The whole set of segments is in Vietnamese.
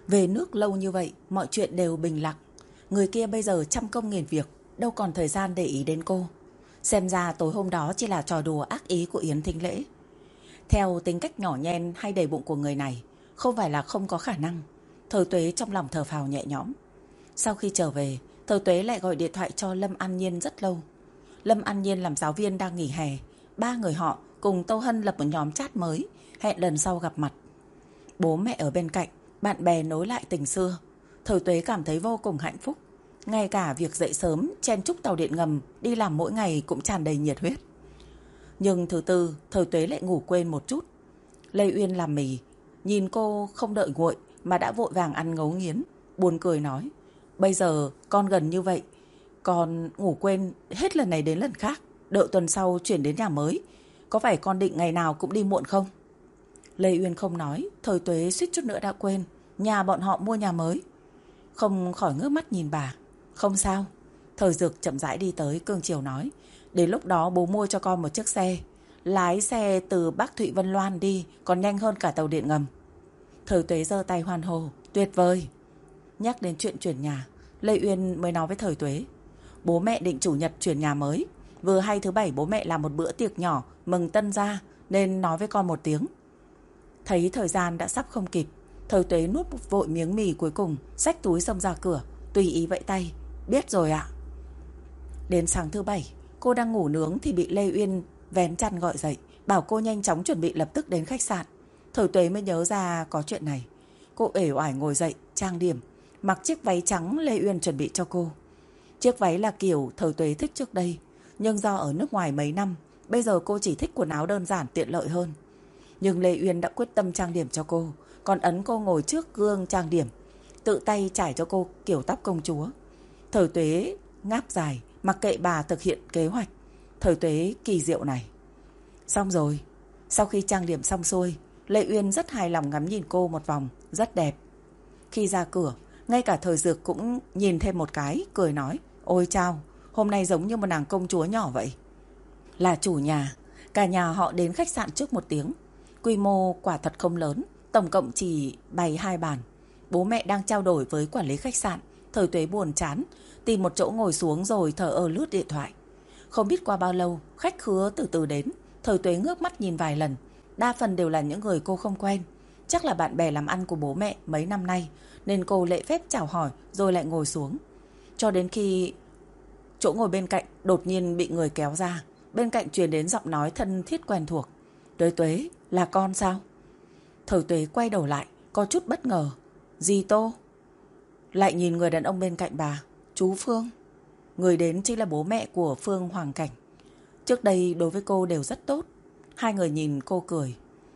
Về nước lâu như vậy, mọi chuyện đều bình lặng. Người kia bây giờ trăm công nghìn việc, đâu còn thời gian để ý đến cô. Xem ra tối hôm đó chỉ là trò đùa ác ý của Yến Thính Lễ. Theo tính cách nhỏ nhen hay đầy bụng của người này, không phải là không có khả năng. Thời Tuế trong lòng thở phào nhẹ nhõm. Sau khi trở về, Thời Tuế lại gọi điện thoại cho Lâm An Nhiên rất lâu. Lâm An Nhiên làm giáo viên đang nghỉ hè. Ba người họ cùng Tô Hân lập một nhóm chat mới, hẹn lần sau gặp mặt. Bố mẹ ở bên cạnh, bạn bè nối lại tình xưa. Thời Tuế cảm thấy vô cùng hạnh phúc. Ngay cả việc dậy sớm chen chúc tàu điện ngầm đi làm mỗi ngày cũng tràn đầy nhiệt huyết. Nhưng thứ tư, Thời Tuế lại ngủ quên một chút. Lê Uyên làm mì, nhìn cô không đợi nguội mà đã vội vàng ăn ngấu nghiến, buồn cười nói: bây giờ con gần như vậy, con ngủ quên hết lần này đến lần khác, đợi tuần sau chuyển đến nhà mới. Có phải con định ngày nào cũng đi muộn không? Lê Uyên không nói, Thời Tuế suýt chút nữa đã quên, nhà bọn họ mua nhà mới. Không khỏi ngước mắt nhìn bà. Không sao. Thời Dược chậm rãi đi tới, cương chiều nói: đến lúc đó bố mua cho con một chiếc xe. Lái xe từ Bắc Thụy Vân Loan đi còn nhanh hơn cả tàu điện ngầm. Thời Tuế giơ tay hoan hô: tuyệt vời. Nhắc đến chuyện chuyển nhà, Lê Uyên mới nói với Thời Tuế: bố mẹ định chủ nhật chuyển nhà mới. Vừa hay thứ bảy bố mẹ làm một bữa tiệc nhỏ mừng tân gia, nên nói với con một tiếng. Thấy thời gian đã sắp không kịp, Thời Tuế nuốt vội miếng mì cuối cùng, xách túi xông ra cửa, tùy ý vẫy tay: biết rồi ạ. Đến sáng thứ bảy, cô đang ngủ nướng thì bị Lê Uyên vén chăn gọi dậy, bảo cô nhanh chóng chuẩn bị lập tức đến khách sạn. Thời Tuế mới nhớ ra có chuyện này. Cô uể oải ngồi dậy, trang điểm, mặc chiếc váy trắng Lê Uyên chuẩn bị cho cô. Chiếc váy là kiểu Thời Tuế thích trước đây, nhưng do ở nước ngoài mấy năm, bây giờ cô chỉ thích quần áo đơn giản tiện lợi hơn. Nhưng Lê Uyên đã quyết tâm trang điểm cho cô, còn ấn cô ngồi trước gương trang điểm, tự tay trải cho cô kiểu tóc công chúa. Thời Tuế ngáp dài, mặc kệ bà thực hiện kế hoạch. Thời Tuế kỳ diệu này. Xong rồi. Sau khi trang điểm xong xuôi, Lê Uyên rất hài lòng ngắm nhìn cô một vòng, rất đẹp. Khi ra cửa, ngay cả Thời Dược cũng nhìn thêm một cái, cười nói: ôi chao, hôm nay giống như một nàng công chúa nhỏ vậy. Là chủ nhà, cả nhà họ đến khách sạn trước một tiếng. Quy mô quả thật không lớn, tổng cộng chỉ bày 2 bàn. Bố mẹ đang trao đổi với quản lý khách sạn. Thời Tuế buồn chán, tìm một chỗ ngồi xuống rồi thờ ơ lướt điện thoại. Không biết qua bao lâu, khách khứa từ từ đến. Thời Tuế ngước mắt nhìn vài lần, đa phần đều là những người cô không quen. Chắc là bạn bè làm ăn của bố mẹ mấy năm nay, nên cô lễ phép chào hỏi rồi lại ngồi xuống. Cho đến khi chỗ ngồi bên cạnh đột nhiên bị người kéo ra. Bên cạnh truyền đến giọng nói thân thiết quen thuộc: Tuế Tuế, là con sao? Thời Tuế quay đầu lại, có chút bất ngờ. Dì Tô? Lại nhìn người đàn ông bên cạnh bà: chú Phương. Người đến chính là bố mẹ của Phương Hoàng Cảnh. Trước đây đối với cô đều rất tốt. Hai người nhìn cô cười.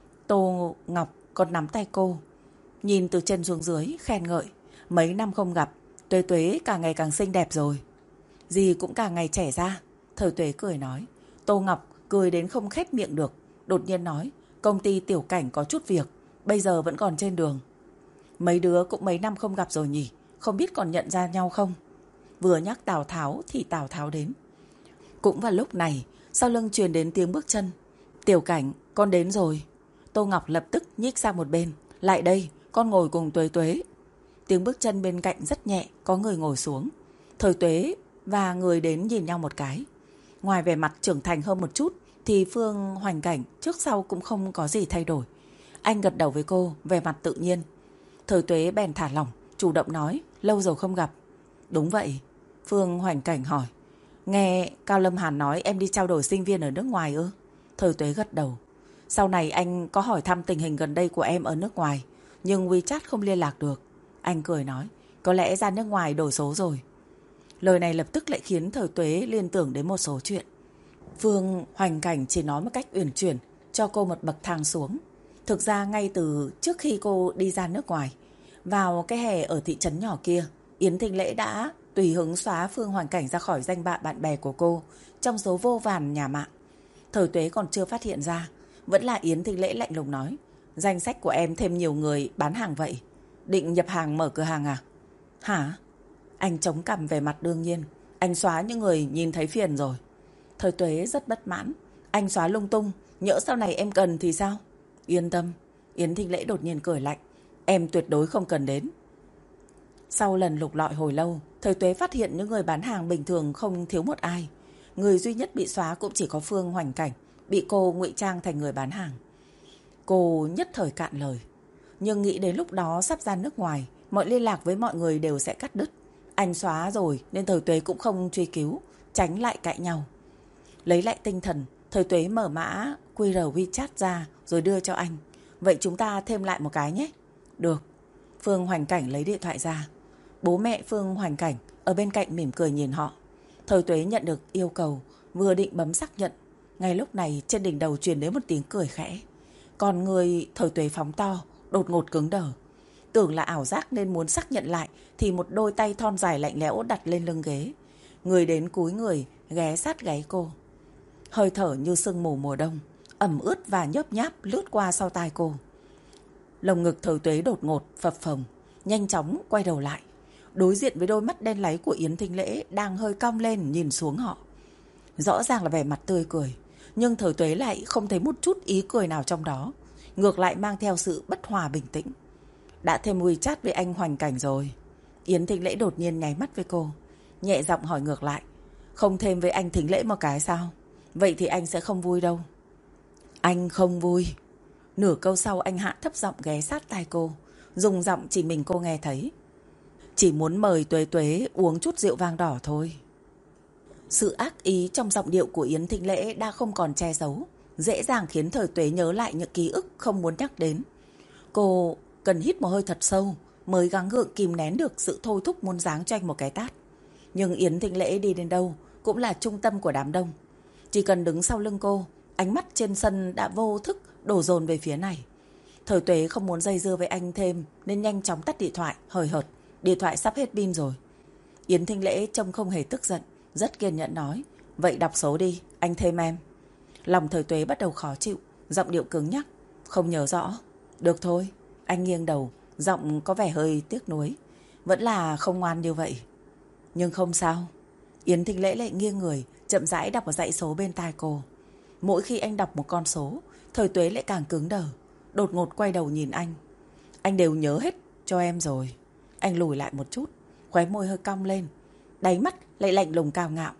Tô Ngọc còn nắm tay cô, nhìn từ trên xuống dưới, khen ngợi: mấy năm không gặp, Tuế Tuế càng ngày càng xinh đẹp rồi. Dì cũng càng ngày trẻ ra. Thời Tuế cười nói. Tô Ngọc cười đến không khép miệng được, đột nhiên nói: công ty Tiểu Cảnh có chút việc, bây giờ vẫn còn trên đường. Mấy đứa cũng mấy năm không gặp rồi nhỉ, không biết còn nhận ra nhau không? Vừa nhắc Tào Tháo thì Tào Tháo đến. Cũng vào lúc này, sau lưng truyền đến tiếng bước chân. Tiểu Cảnh, con đến rồi. Tô Ngọc lập tức nhích sang một bên. Lại đây, con ngồi cùng Tuế Tuế. Tiếng bước chân bên cạnh rất nhẹ, có người ngồi xuống. Thời Tuế và người đến nhìn nhau một cái. Ngoài vẻ mặt trưởng thành hơn một chút thì Phương Hoành Cảnh trước sau cũng không có gì thay đổi. Anh gật đầu với cô, vẻ mặt tự nhiên. Thời Tuế bèn thả lỏng, chủ động nói: lâu rồi không gặp. Đúng vậy. Phương Hoành Cảnh hỏi: nghe Cao Lâm Hàn nói em đi trao đổi sinh viên ở nước ngoài ư? Thời Tuế gật đầu. Sau này anh có hỏi thăm tình hình gần đây của em ở nước ngoài, nhưng WeChat không liên lạc được. Anh cười nói: có lẽ ra nước ngoài đổi số rồi. Lời này lập tức lại khiến Thời Tuế liên tưởng đến một số chuyện. Phương Hoành Cảnh chỉ nói một cách uyển chuyển, cho cô một bậc thang xuống. Thực ra ngay từ trước khi cô đi ra nước ngoài, vào cái hè ở thị trấn nhỏ kia, Yến Thính Lễ đã tùy hứng xóa Phương Hoành Cảnh ra khỏi danh bạ bạn bè của cô trong số vô vàn nhà mạng. Thời Tuế còn chưa phát hiện ra, vẫn là Yến Thính Lễ lạnh lùng nói: danh sách của em thêm nhiều người bán hàng vậy, định nhập hàng mở cửa hàng à? Hả? Anh chống cằm về mặt đương nhiên. Anh xóa những người nhìn thấy phiền rồi. Thời Tuế rất bất mãn. Anh xóa lung tung, nhỡ sau này em cần thì sao? Yên tâm. Yến Thính Lễ đột nhiên cười lạnh: em tuyệt đối không cần đến. Sau lần lục lọi hồi lâu, Thời Tuế phát hiện những người bán hàng bình thường không thiếu một ai. Người duy nhất bị xóa cũng chỉ có Phương Hoành Cảnh, bị cô ngụy trang thành người bán hàng. Cô nhất thời cạn lời. Nhưng nghĩ đến lúc đó sắp ra nước ngoài, mọi liên lạc với mọi người đều sẽ cắt đứt. Anh xóa rồi nên Thời Tuế cũng không truy cứu, tránh lại cãi nhau. Lấy lại tinh thần, Thời Tuế mở mã QR WeChat ra rồi đưa cho anh. Vậy chúng ta thêm lại một cái nhé. Được. Phương Hoành Cảnh lấy điện thoại ra. Bố mẹ Phương Hoành Cảnh ở bên cạnh mỉm cười nhìn họ. Thời Tuế nhận được yêu cầu, vừa định bấm xác nhận. Ngay lúc này trên đỉnh đầu truyền đến một tiếng cười khẽ. Còn người Thời Tuế phóng to, đột ngột cứng đờ. Tưởng là ảo giác nên muốn xác nhận lại thì một đôi tay thon dài lạnh lẽo đặt lên lưng ghế. Người đến cúi người, ghé sát gáy cô. Hơi thở như sương mù mùa đông, ẩm ướt và nhớp nháp lướt qua sau tai cô. Lồng ngực Thời Tuế đột ngột, phập phồng, nhanh chóng quay đầu lại. Đối diện với đôi mắt đen láy của Yến Thính Lễ đang hơi cong lên nhìn xuống họ. Rõ ràng là vẻ mặt tươi cười, nhưng Thời Tuế lại không thấy một chút ý cười nào trong đó. Ngược lại mang theo sự bất hòa bình tĩnh. Đã thêm WeChat với anh Hoành Cảnh rồi. Yến Thính Lễ đột nhiên nháy mắt với cô, nhẹ giọng hỏi ngược lại. Không thêm với anh Thính Lễ một cái sao? Vậy thì anh sẽ không vui đâu. Anh không vui. Nửa câu sau anh hạ thấp giọng ghé sát tai cô, dùng giọng chỉ mình cô nghe thấy. Chỉ muốn mời Tuế Tuế uống chút rượu vang đỏ thôi. Sự ác ý trong giọng điệu của Yến Thính Lễ đã không còn che giấu, dễ dàng khiến Thời Tuế nhớ lại những ký ức không muốn nhắc đến. Cô cần hít một hơi thật sâu mới gắng gượng kìm nén được sự thôi thúc muốn giáng cho anh một cái tát. Nhưng Yến Thính Lễ đi đến đâu cũng là trung tâm của đám đông. Chỉ cần đứng sau lưng cô, ánh mắt trên sân đã vô thức đổ dồn về phía này. Thời Tuế không muốn dây dưa với anh thêm nên nhanh chóng tắt điện thoại, hời hợt. Điện thoại sắp hết pin rồi. Yến Thính Lễ trông không hề tức giận, rất kiên nhẫn nói. Vậy đọc số đi, anh thêm em. Lòng Thời Tuế bắt đầu khó chịu, giọng điệu cứng nhắc. Không nhớ rõ. Được thôi. Anh nghiêng đầu, giọng có vẻ hơi tiếc nuối. Vẫn là không ngoan như vậy. Nhưng không sao. Yến Thính Lễ lại nghiêng người, chậm rãi đọc một dãy số bên tai cô. Mỗi khi anh đọc một con số, Thời Tuế lại càng cứng đờ, đột ngột quay đầu nhìn anh. Anh đều nhớ hết cho em rồi. Anh lùi lại một chút, khóe môi hơi cong lên, đáy mắt lại lạnh lùng cao ngạo.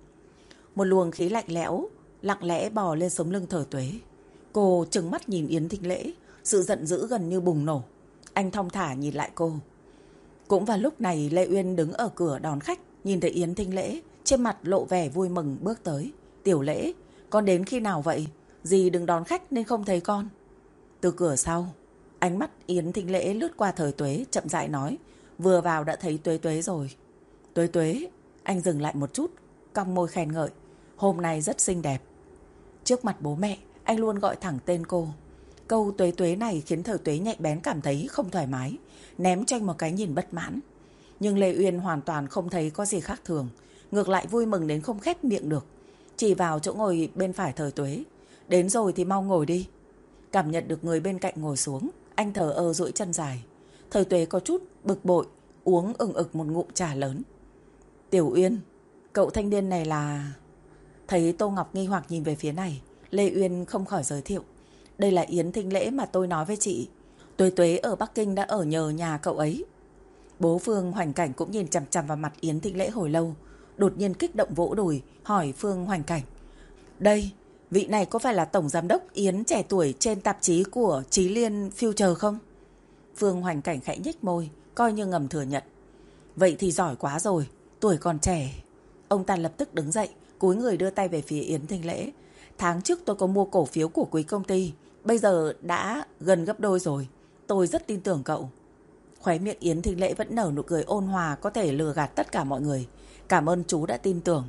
Một luồng khí lạnh lẽo lặng lẽ bò lên sống lưng Thời Tuế. Cô trừng mắt nhìn Yến Thính Lễ, sự giận dữ gần như bùng nổ. Anh thong thả nhìn lại cô. Cũng vào lúc này Lệ Uyên đứng ở cửa đón khách, nhìn thấy Yến Thính Lễ, trên mặt lộ vẻ vui mừng bước tới. Tiểu Lễ, con đến khi nào vậy? Dì đừng đón khách nên không thấy con. Từ cửa sau, ánh mắt Yến Thính Lễ lướt qua Thời Tuế, chậm rãi nói. Vừa vào đã thấy Tuế Tuế rồi. Tuế Tuế, anh dừng lại một chút, cong môi khen ngợi. Hôm nay rất xinh đẹp. Trước mặt bố mẹ, anh luôn gọi thẳng tên cô. Câu Tuế Tuế này khiến Thời Tuế nhạy bén cảm thấy không thoải mái, ném cho anh một cái nhìn bất mãn. Nhưng Lê Uyên hoàn toàn không thấy có gì khác thường, ngược lại vui mừng đến không khép miệng được. Chỉ vào chỗ ngồi bên phải Thời Tuế. Đến rồi thì mau ngồi đi. Cảm nhận được người bên cạnh ngồi xuống, anh thờ ơ duỗi chân dài. Thời Tuế có chút bực bội, uống ực một ngụm trà lớn. Tiểu Uyên, cậu thanh niên này là... Thấy Tô Ngọc nghi hoặc nhìn về phía này, Lê Uyên không khỏi giới thiệu. Đây là Yến Thính Lễ mà tôi nói với chị. Tuế Tuế ở Bắc Kinh đã ở nhờ nhà cậu ấy. Bố Phương Hoành Cảnh cũng nhìn chằm chằm vào mặt Yến Thính Lễ hồi lâu, đột nhiên kích động vỗ đùi, hỏi Phương Hoành Cảnh. Đây, vị này có phải là tổng giám đốc Yến trẻ tuổi trên tạp chí của Chí Liên Future không? Phương Hoành Cảnh khẽ nhếch môi, coi như ngầm thừa nhận. Vậy thì giỏi quá rồi, tuổi còn trẻ. Ông ta lập tức đứng dậy, cúi người đưa tay về phía Yến Thính Lễ. Tháng trước tôi có mua cổ phiếu của quý công ty, bây giờ đã gần gấp đôi rồi. Tôi rất tin tưởng cậu. Khóe miệng Yến Thính Lễ vẫn nở nụ cười ôn hòa có thể lừa gạt tất cả mọi người. Cảm ơn chú đã tin tưởng.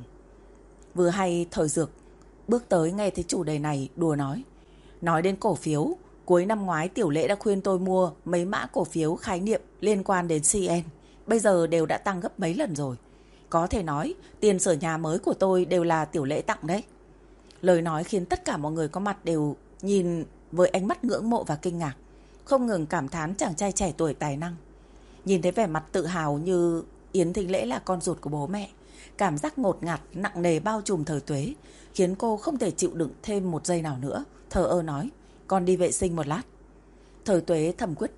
Vừa hay Thời Dược bước tới nghe thấy chủ đề này đùa nói. Nói đến cổ phiếu, cuối năm ngoái Tiểu Lễ đã khuyên tôi mua mấy mã cổ phiếu khái niệm liên quan đến CN. Bây giờ đều đã tăng gấp mấy lần rồi. Có thể nói tiền sửa nhà mới của tôi đều là Tiểu Lễ tặng đấy. Lời nói khiến tất cả mọi người có mặt đều nhìn với ánh mắt ngưỡng mộ và kinh ngạc, không ngừng cảm thán chàng trai trẻ tuổi tài năng. Nhìn thấy vẻ mặt tự hào như Yến Thính Lễ là con ruột của bố mẹ, cảm giác ngột ngạt nặng nề bao trùm Thời Tuế, khiến cô không thể chịu đựng thêm một giây nào nữa, thờ ơ nói, con đi vệ sinh một lát. Thời Tuế thầm quyết tâm,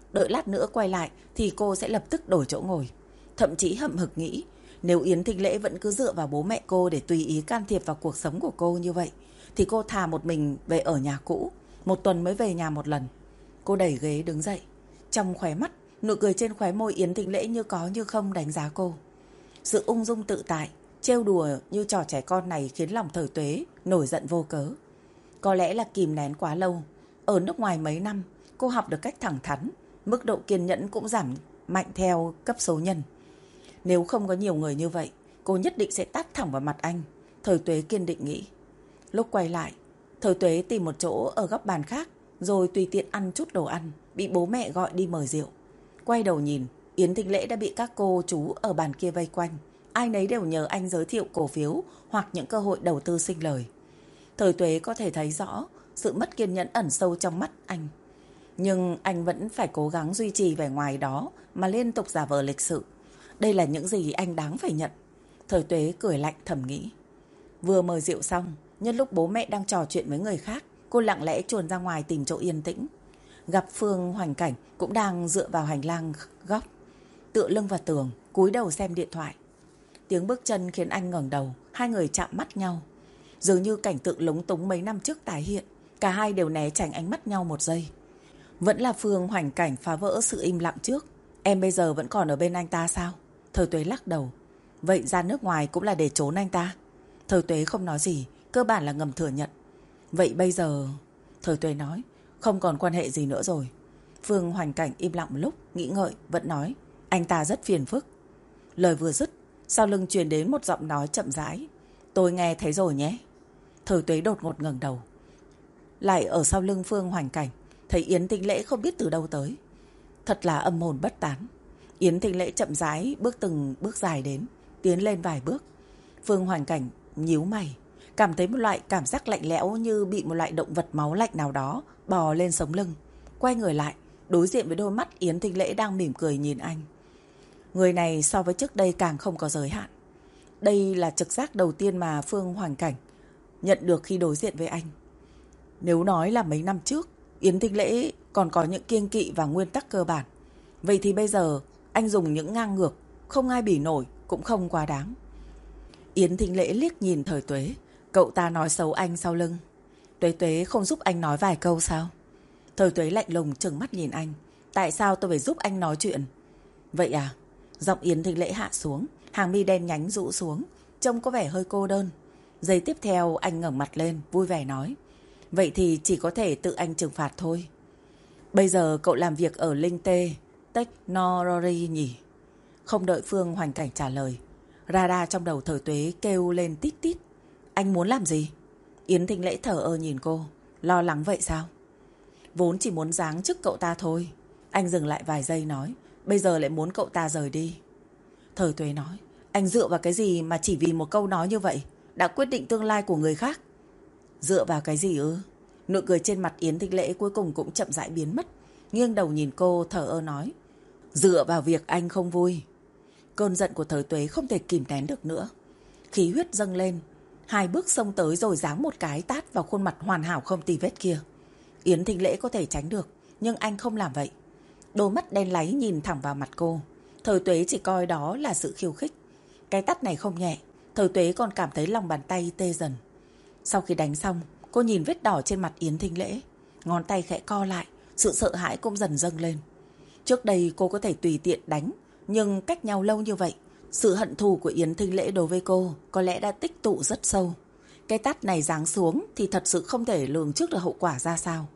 Đợi lát nữa quay lại thì cô sẽ lập tức đổi chỗ ngồi. Thậm chí hậm hực nghĩ, nếu Yến Thịnh Lễ vẫn cứ dựa vào bố mẹ cô để tùy ý can thiệp vào cuộc sống của cô như vậy, thì cô thà một mình về ở nhà cũ, 1 tuần mới về nhà một lần. Cô đẩy ghế đứng dậy. Trong khóe mắt, nụ cười trên khóe môi Yến Thịnh Lễ như có như không đánh giá cô. Sự ung dung tự tại, trêu đùa như trò trẻ con này khiến lòng Thời Tuế nổi giận vô cớ. Có lẽ là kìm nén quá lâu. Ở nước ngoài mấy năm, cô học được cách thẳng thắn, mức độ kiên nhẫn cũng giảm mạnh theo cấp số nhân. Nếu không có nhiều người như vậy, cô nhất định sẽ tát thẳng vào mặt anh. Thời Tuế kiên định nghĩ. Lúc quay lại, Thời Tuế tìm một chỗ ở góc bàn khác, rồi tùy tiện ăn chút đồ ăn, bị bố mẹ gọi đi mời rượu. Quay đầu nhìn, Yến Thịnh Lễ đã bị các cô chú ở bàn kia vây quanh. Ai nấy đều nhờ anh giới thiệu cổ phiếu hoặc những cơ hội đầu tư sinh lời. Thời Tuế có thể thấy rõ sự mất kiên nhẫn ẩn sâu trong mắt anh. Nhưng anh vẫn phải cố gắng duy trì vẻ ngoài đó mà liên tục giả vờ lịch sự. Đây là những gì anh đáng phải nhận. Thời Tuế cười lạnh thầm nghĩ. Vừa mời rượu xong, nhân lúc bố mẹ đang trò chuyện với người khác, cô lặng lẽ chuồn ra ngoài tìm chỗ yên tĩnh. Gặp Phương Hoành Cảnh cũng đang dựa vào hành lang góc, tựa lưng vào tường, cúi đầu xem điện thoại. Tiếng bước chân khiến anh ngẩng đầu, hai người chạm mắt nhau. Dường như cảnh tượng lúng túng mấy năm trước tái hiện, cả hai đều né tránh ánh mắt nhau một giây. Vẫn là Phương Hoành Cảnh phá vỡ sự im lặng trước. Em bây giờ vẫn còn ở bên anh ta sao? Thời Tuế lắc đầu. Vậy ra nước ngoài cũng là để trốn anh ta? Thời Tuế không nói gì, cơ bản là ngầm thừa nhận. Vậy bây giờ... Thời Tuế nói, không còn quan hệ gì nữa rồi. Phương Hoành Cảnh im lặng một lúc, nghĩ ngợi, vẫn nói, anh ta rất phiền phức. Lời vừa dứt, sau lưng truyền đến một giọng nói chậm rãi. Tôi nghe thấy rồi nhé. Thời Tuế đột ngột ngẩng đầu. Lại ở sau lưng Phương Hoành Cảnh, thấy Yến Thịnh Lễ không biết từ đâu tới. Thật là âm hồn bất tán. Yến Thịnh Lễ chậm rãi bước từng bước dài đến, tiến lên vài bước. Phương Hoành Cảnh nhíu mày, cảm thấy một loại cảm giác lạnh lẽo như bị một loại động vật máu lạnh nào đó bò lên sống lưng. Quay người lại, đối diện với đôi mắt Yến Thịnh Lễ đang mỉm cười nhìn anh. Người này so với trước đây càng không có giới hạn. Đây là trực giác đầu tiên mà Phương Hoành Cảnh nhận được khi đối diện với anh. Nếu nói là mấy năm trước, Yến Thịnh Lễ còn có những kiêng kỵ và nguyên tắc cơ bản. Vậy thì bây giờ, anh dùng những ngang ngược, không ai bỉ nổi, cũng không quá đáng. Yến Thịnh Lễ liếc nhìn Thời Tuế. Cậu ta nói xấu anh sau lưng. Tuế Tuế không giúp anh nói vài câu sao? Thời Tuế lạnh lùng trừng mắt nhìn anh. Tại sao tôi phải giúp anh nói chuyện? Vậy à? Giọng Yến Thịnh Lễ hạ xuống, hàng mi đen nhánh rũ xuống, trông có vẻ hơi cô đơn. Giây tiếp theo anh ngẩng mặt lên, vui vẻ nói. Vậy thì chỉ có thể tự anh trừng phạt thôi. Bây giờ cậu làm việc ở Linh Tê Technology nhỉ? Không đợi Phương Hoành Cảnh trả lời, radar trong đầu Thời Tuế kêu lên tít tít. Anh muốn làm gì? Yến Thịnh Lễ thở ơ nhìn cô. Lo lắng vậy sao? Vốn chỉ muốn giáng chức cậu ta thôi. Anh dừng lại vài giây nói. Bây giờ lại muốn cậu ta rời đi. Thời Tuế nói. Anh dựa vào cái gì mà chỉ vì một câu nói như vậy đã quyết định tương lai của người khác? Dựa vào cái gì ư? Nụ cười trên mặt Yến Thịnh Lễ cuối cùng cũng chậm rãi biến mất. Nghiêng đầu nhìn cô thở ơ nói. Dựa vào việc anh không vui. Cơn giận của Thời Tuế không thể kìm nén được nữa. Khí huyết dâng lên. 2 bước xông tới rồi giáng một cái tát vào khuôn mặt hoàn hảo không tì vết kia. Yến Thịnh Lễ có thể tránh được, nhưng anh không làm vậy. Đôi mắt đen láy nhìn thẳng vào mặt cô. Thời Tuế chỉ coi đó là sự khiêu khích. Cái tát này không nhẹ. Thời Tuế còn cảm thấy lòng bàn tay tê dần. Sau khi đánh xong, cô nhìn vết đỏ trên mặt Yến Thịnh Lễ. Ngón tay khẽ co lại, sự sợ hãi cũng dần dâng lên. Trước đây cô có thể tùy tiện đánh, nhưng cách nhau lâu như vậy, sự hận thù của Yến Thịnh Lễ đối với cô có lẽ đã tích tụ rất sâu. Cái tát này giáng xuống thì thật sự không thể lường trước được hậu quả ra sao.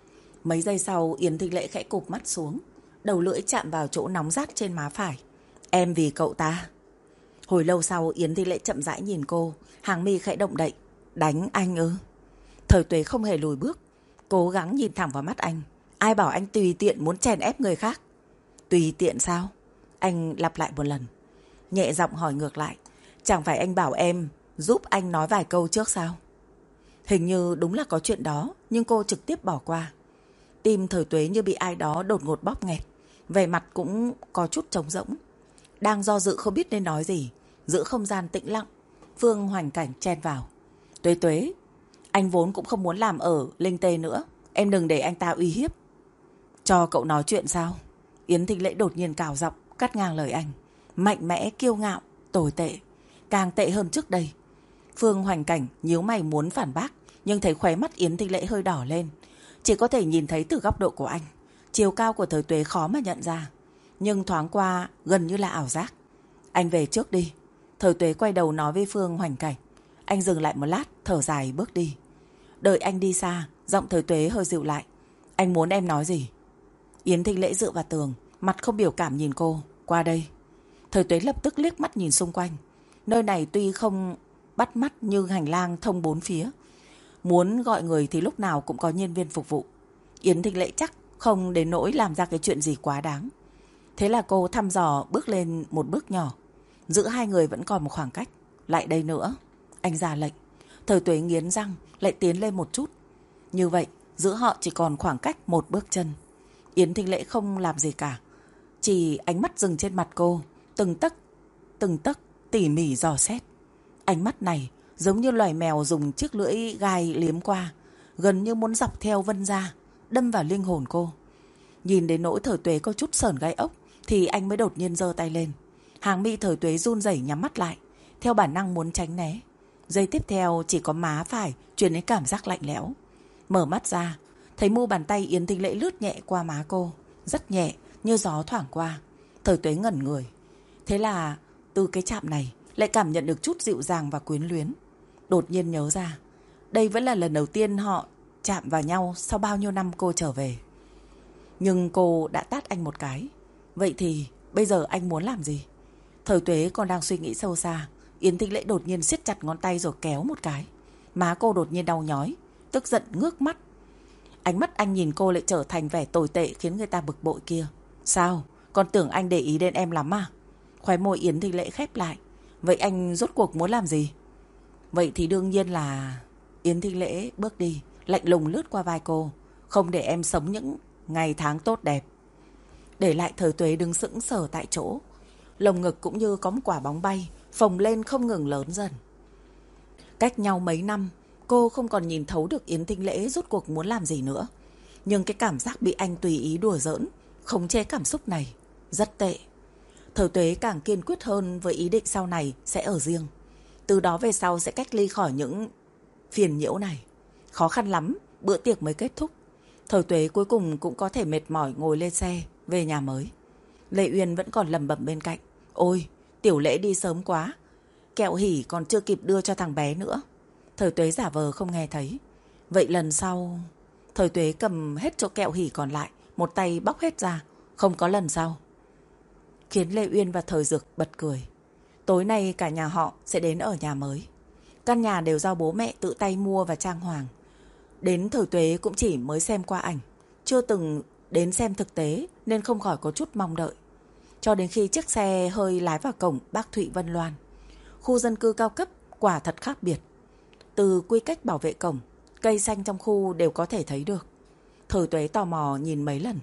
Mấy giây sau, Yến Thịnh Lễ khẽ cụp mắt xuống, đầu lưỡi chạm vào chỗ nóng rát trên má phải. Em vì cậu ta. Hồi lâu sau, Yến Thịnh Lễ chậm rãi nhìn cô, hàng mi khẽ động đậy. Đánh anh ư? Thời Tuế không hề lùi bước, cố gắng nhìn thẳng vào mắt anh. Ai bảo anh tùy tiện muốn chèn ép người khác? Tùy tiện sao? Anh lặp lại một lần, nhẹ giọng hỏi ngược lại. Chẳng phải anh bảo em giúp anh nói vài câu trước sao? Hình như đúng là có chuyện đó, nhưng cô trực tiếp bỏ qua. Tim Thời Tuế như bị ai đó đột ngột bóp nghẹt, vẻ mặt cũng có chút trống rỗng. Đang do dự không biết nên nói gì, giữa không gian tĩnh lặng, Phương Hoành Cảnh chen vào. Tuế Tuế, anh vốn cũng không muốn làm ở Linh Tê nữa. Em đừng để anh ta uy hiếp. Cho cậu nói chuyện sao? Yến Thịnh Lễ đột nhiên cào giọng, cắt ngang lời anh. Mạnh mẽ, kiêu ngạo, tồi tệ, càng tệ hơn trước đây. Phương Hoành Cảnh nhíu mày muốn phản bác, nhưng thấy khóe mắt Yến Thịnh Lễ hơi đỏ lên. Chỉ có thể nhìn thấy từ góc độ của anh. Chiều cao của Thời Tuế khó mà nhận ra, nhưng thoáng qua gần như là ảo giác. Anh về trước đi. Thời Tuế quay đầu nói với Phương Hoành Cảnh. Anh dừng lại một lát, thở dài bước đi. Đợi anh đi xa, giọng Thời Tuế hơi dịu lại. Anh muốn em nói gì? Yến Thịnh Lễ dựa vào tường, mặt không biểu cảm nhìn cô. Qua đây. Thời Tuế lập tức liếc mắt nhìn xung quanh. Nơi này tuy không bắt mắt như hành lang thông bốn phía. Muốn gọi người thì lúc nào cũng có nhân viên phục vụ. Yến Thịnh Lễ chắc không đến nỗi làm ra cái chuyện gì quá đáng. Thế là cô thăm dò bước lên một bước nhỏ. Giữa hai người vẫn còn một khoảng cách. Lại đây nữa. Anh ra lệnh. Thời Tuế nghiến răng lại tiến lên một chút. Như vậy giữa họ chỉ còn khoảng cách một bước chân. Yến Thịnh Lễ không làm gì cả, chỉ ánh mắt dừng trên mặt cô, từng tấc tỉ mỉ dò xét. Ánh mắt này giống như loài mèo dùng chiếc lưỡi gai liếm qua, gần như muốn dọc theo vân ra, đâm vào linh hồn cô. Nhìn đến nỗi Thời Tuế có chút sởn gai ốc thì anh mới đột nhiên giơ tay lên. Hàng mi Thời Tuế run rẩy nhắm mắt lại, theo bản năng muốn tránh né. Giây tiếp theo chỉ có má phải truyền đến cảm giác lạnh lẽo. Mở mắt ra, thấy mu bàn tay Yến Thịnh Lễ lướt nhẹ qua má cô, rất nhẹ như gió thoảng qua. Thời Tuế ngẩn người. Thế là từ cái chạm này lại cảm nhận được chút dịu dàng và quyến luyến. Đột nhiên nhớ ra, đây vẫn là lần đầu tiên họ chạm vào nhau sau bao nhiêu năm cô trở về. Nhưng cô đã tát anh một cái. Vậy thì bây giờ anh muốn làm gì? Thời Tuế còn đang suy nghĩ sâu xa, Yến Thịnh Lễ đột nhiên siết chặt ngón tay rồi kéo một cái. Má cô đột nhiên đau nhói, tức giận ngước mắt. Ánh mắt anh nhìn cô lại trở thành vẻ tồi tệ khiến người ta bực bội kia. Sao? Con tưởng anh để ý đến em lắm à? Khóe môi Yến Thịnh Lễ khép lại. Vậy anh rốt cuộc muốn làm gì? Vậy thì đương nhiên là... Yến Thịnh Lễ bước đi, lạnh lùng lướt qua vai cô. Không để em sống những ngày tháng tốt đẹp. Để lại Thời Tuế đứng sững sờ tại chỗ. Lồng ngực cũng như có một quả bóng bay, phồng lên không ngừng lớn dần. Cách nhau mấy năm, cô không còn nhìn thấu được Yến Thịnh Lễ rốt cuộc muốn làm gì nữa. Nhưng cái cảm giác bị anh tùy ý đùa giỡn, khống chế cảm xúc này, rất tệ. Thời Tuế càng kiên quyết hơn với ý định sau này sẽ ở riêng. Từ đó về sau sẽ cách ly khỏi những phiền nhiễu này. Khó khăn lắm, bữa tiệc mới kết thúc. Thời Tuế cuối cùng cũng có thể mệt mỏi ngồi lên xe, về nhà mới. Lệ Uyên vẫn còn lẩm bẩm bên cạnh. Ôi, Tiểu Lễ đi sớm quá. Kẹo hỉ còn chưa kịp đưa cho thằng bé nữa. Thời Tuế giả vờ không nghe thấy. Vậy lần sau... Thời Tuế cầm hết chỗ kẹo hỉ còn lại, một tay bóc hết ra. Không có lần sau. Khiến Lệ Uyên và Thời Dực bật cười. Tối nay cả nhà họ sẽ đến ở nhà mới. Căn nhà đều do bố mẹ tự tay mua và trang hoàng. Đến Thời Tuế cũng chỉ mới xem qua ảnh, chưa từng đến xem thực tế nên không khỏi có chút mong đợi. Cho đến khi chiếc xe hơi lái vào cổng Bác Thụy Vân Loan. Khu dân cư cao cấp quả thật khác biệt. Từ quy cách bảo vệ cổng, cây xanh trong khu đều có thể thấy được. Thời Tuế tò mò nhìn mấy lần.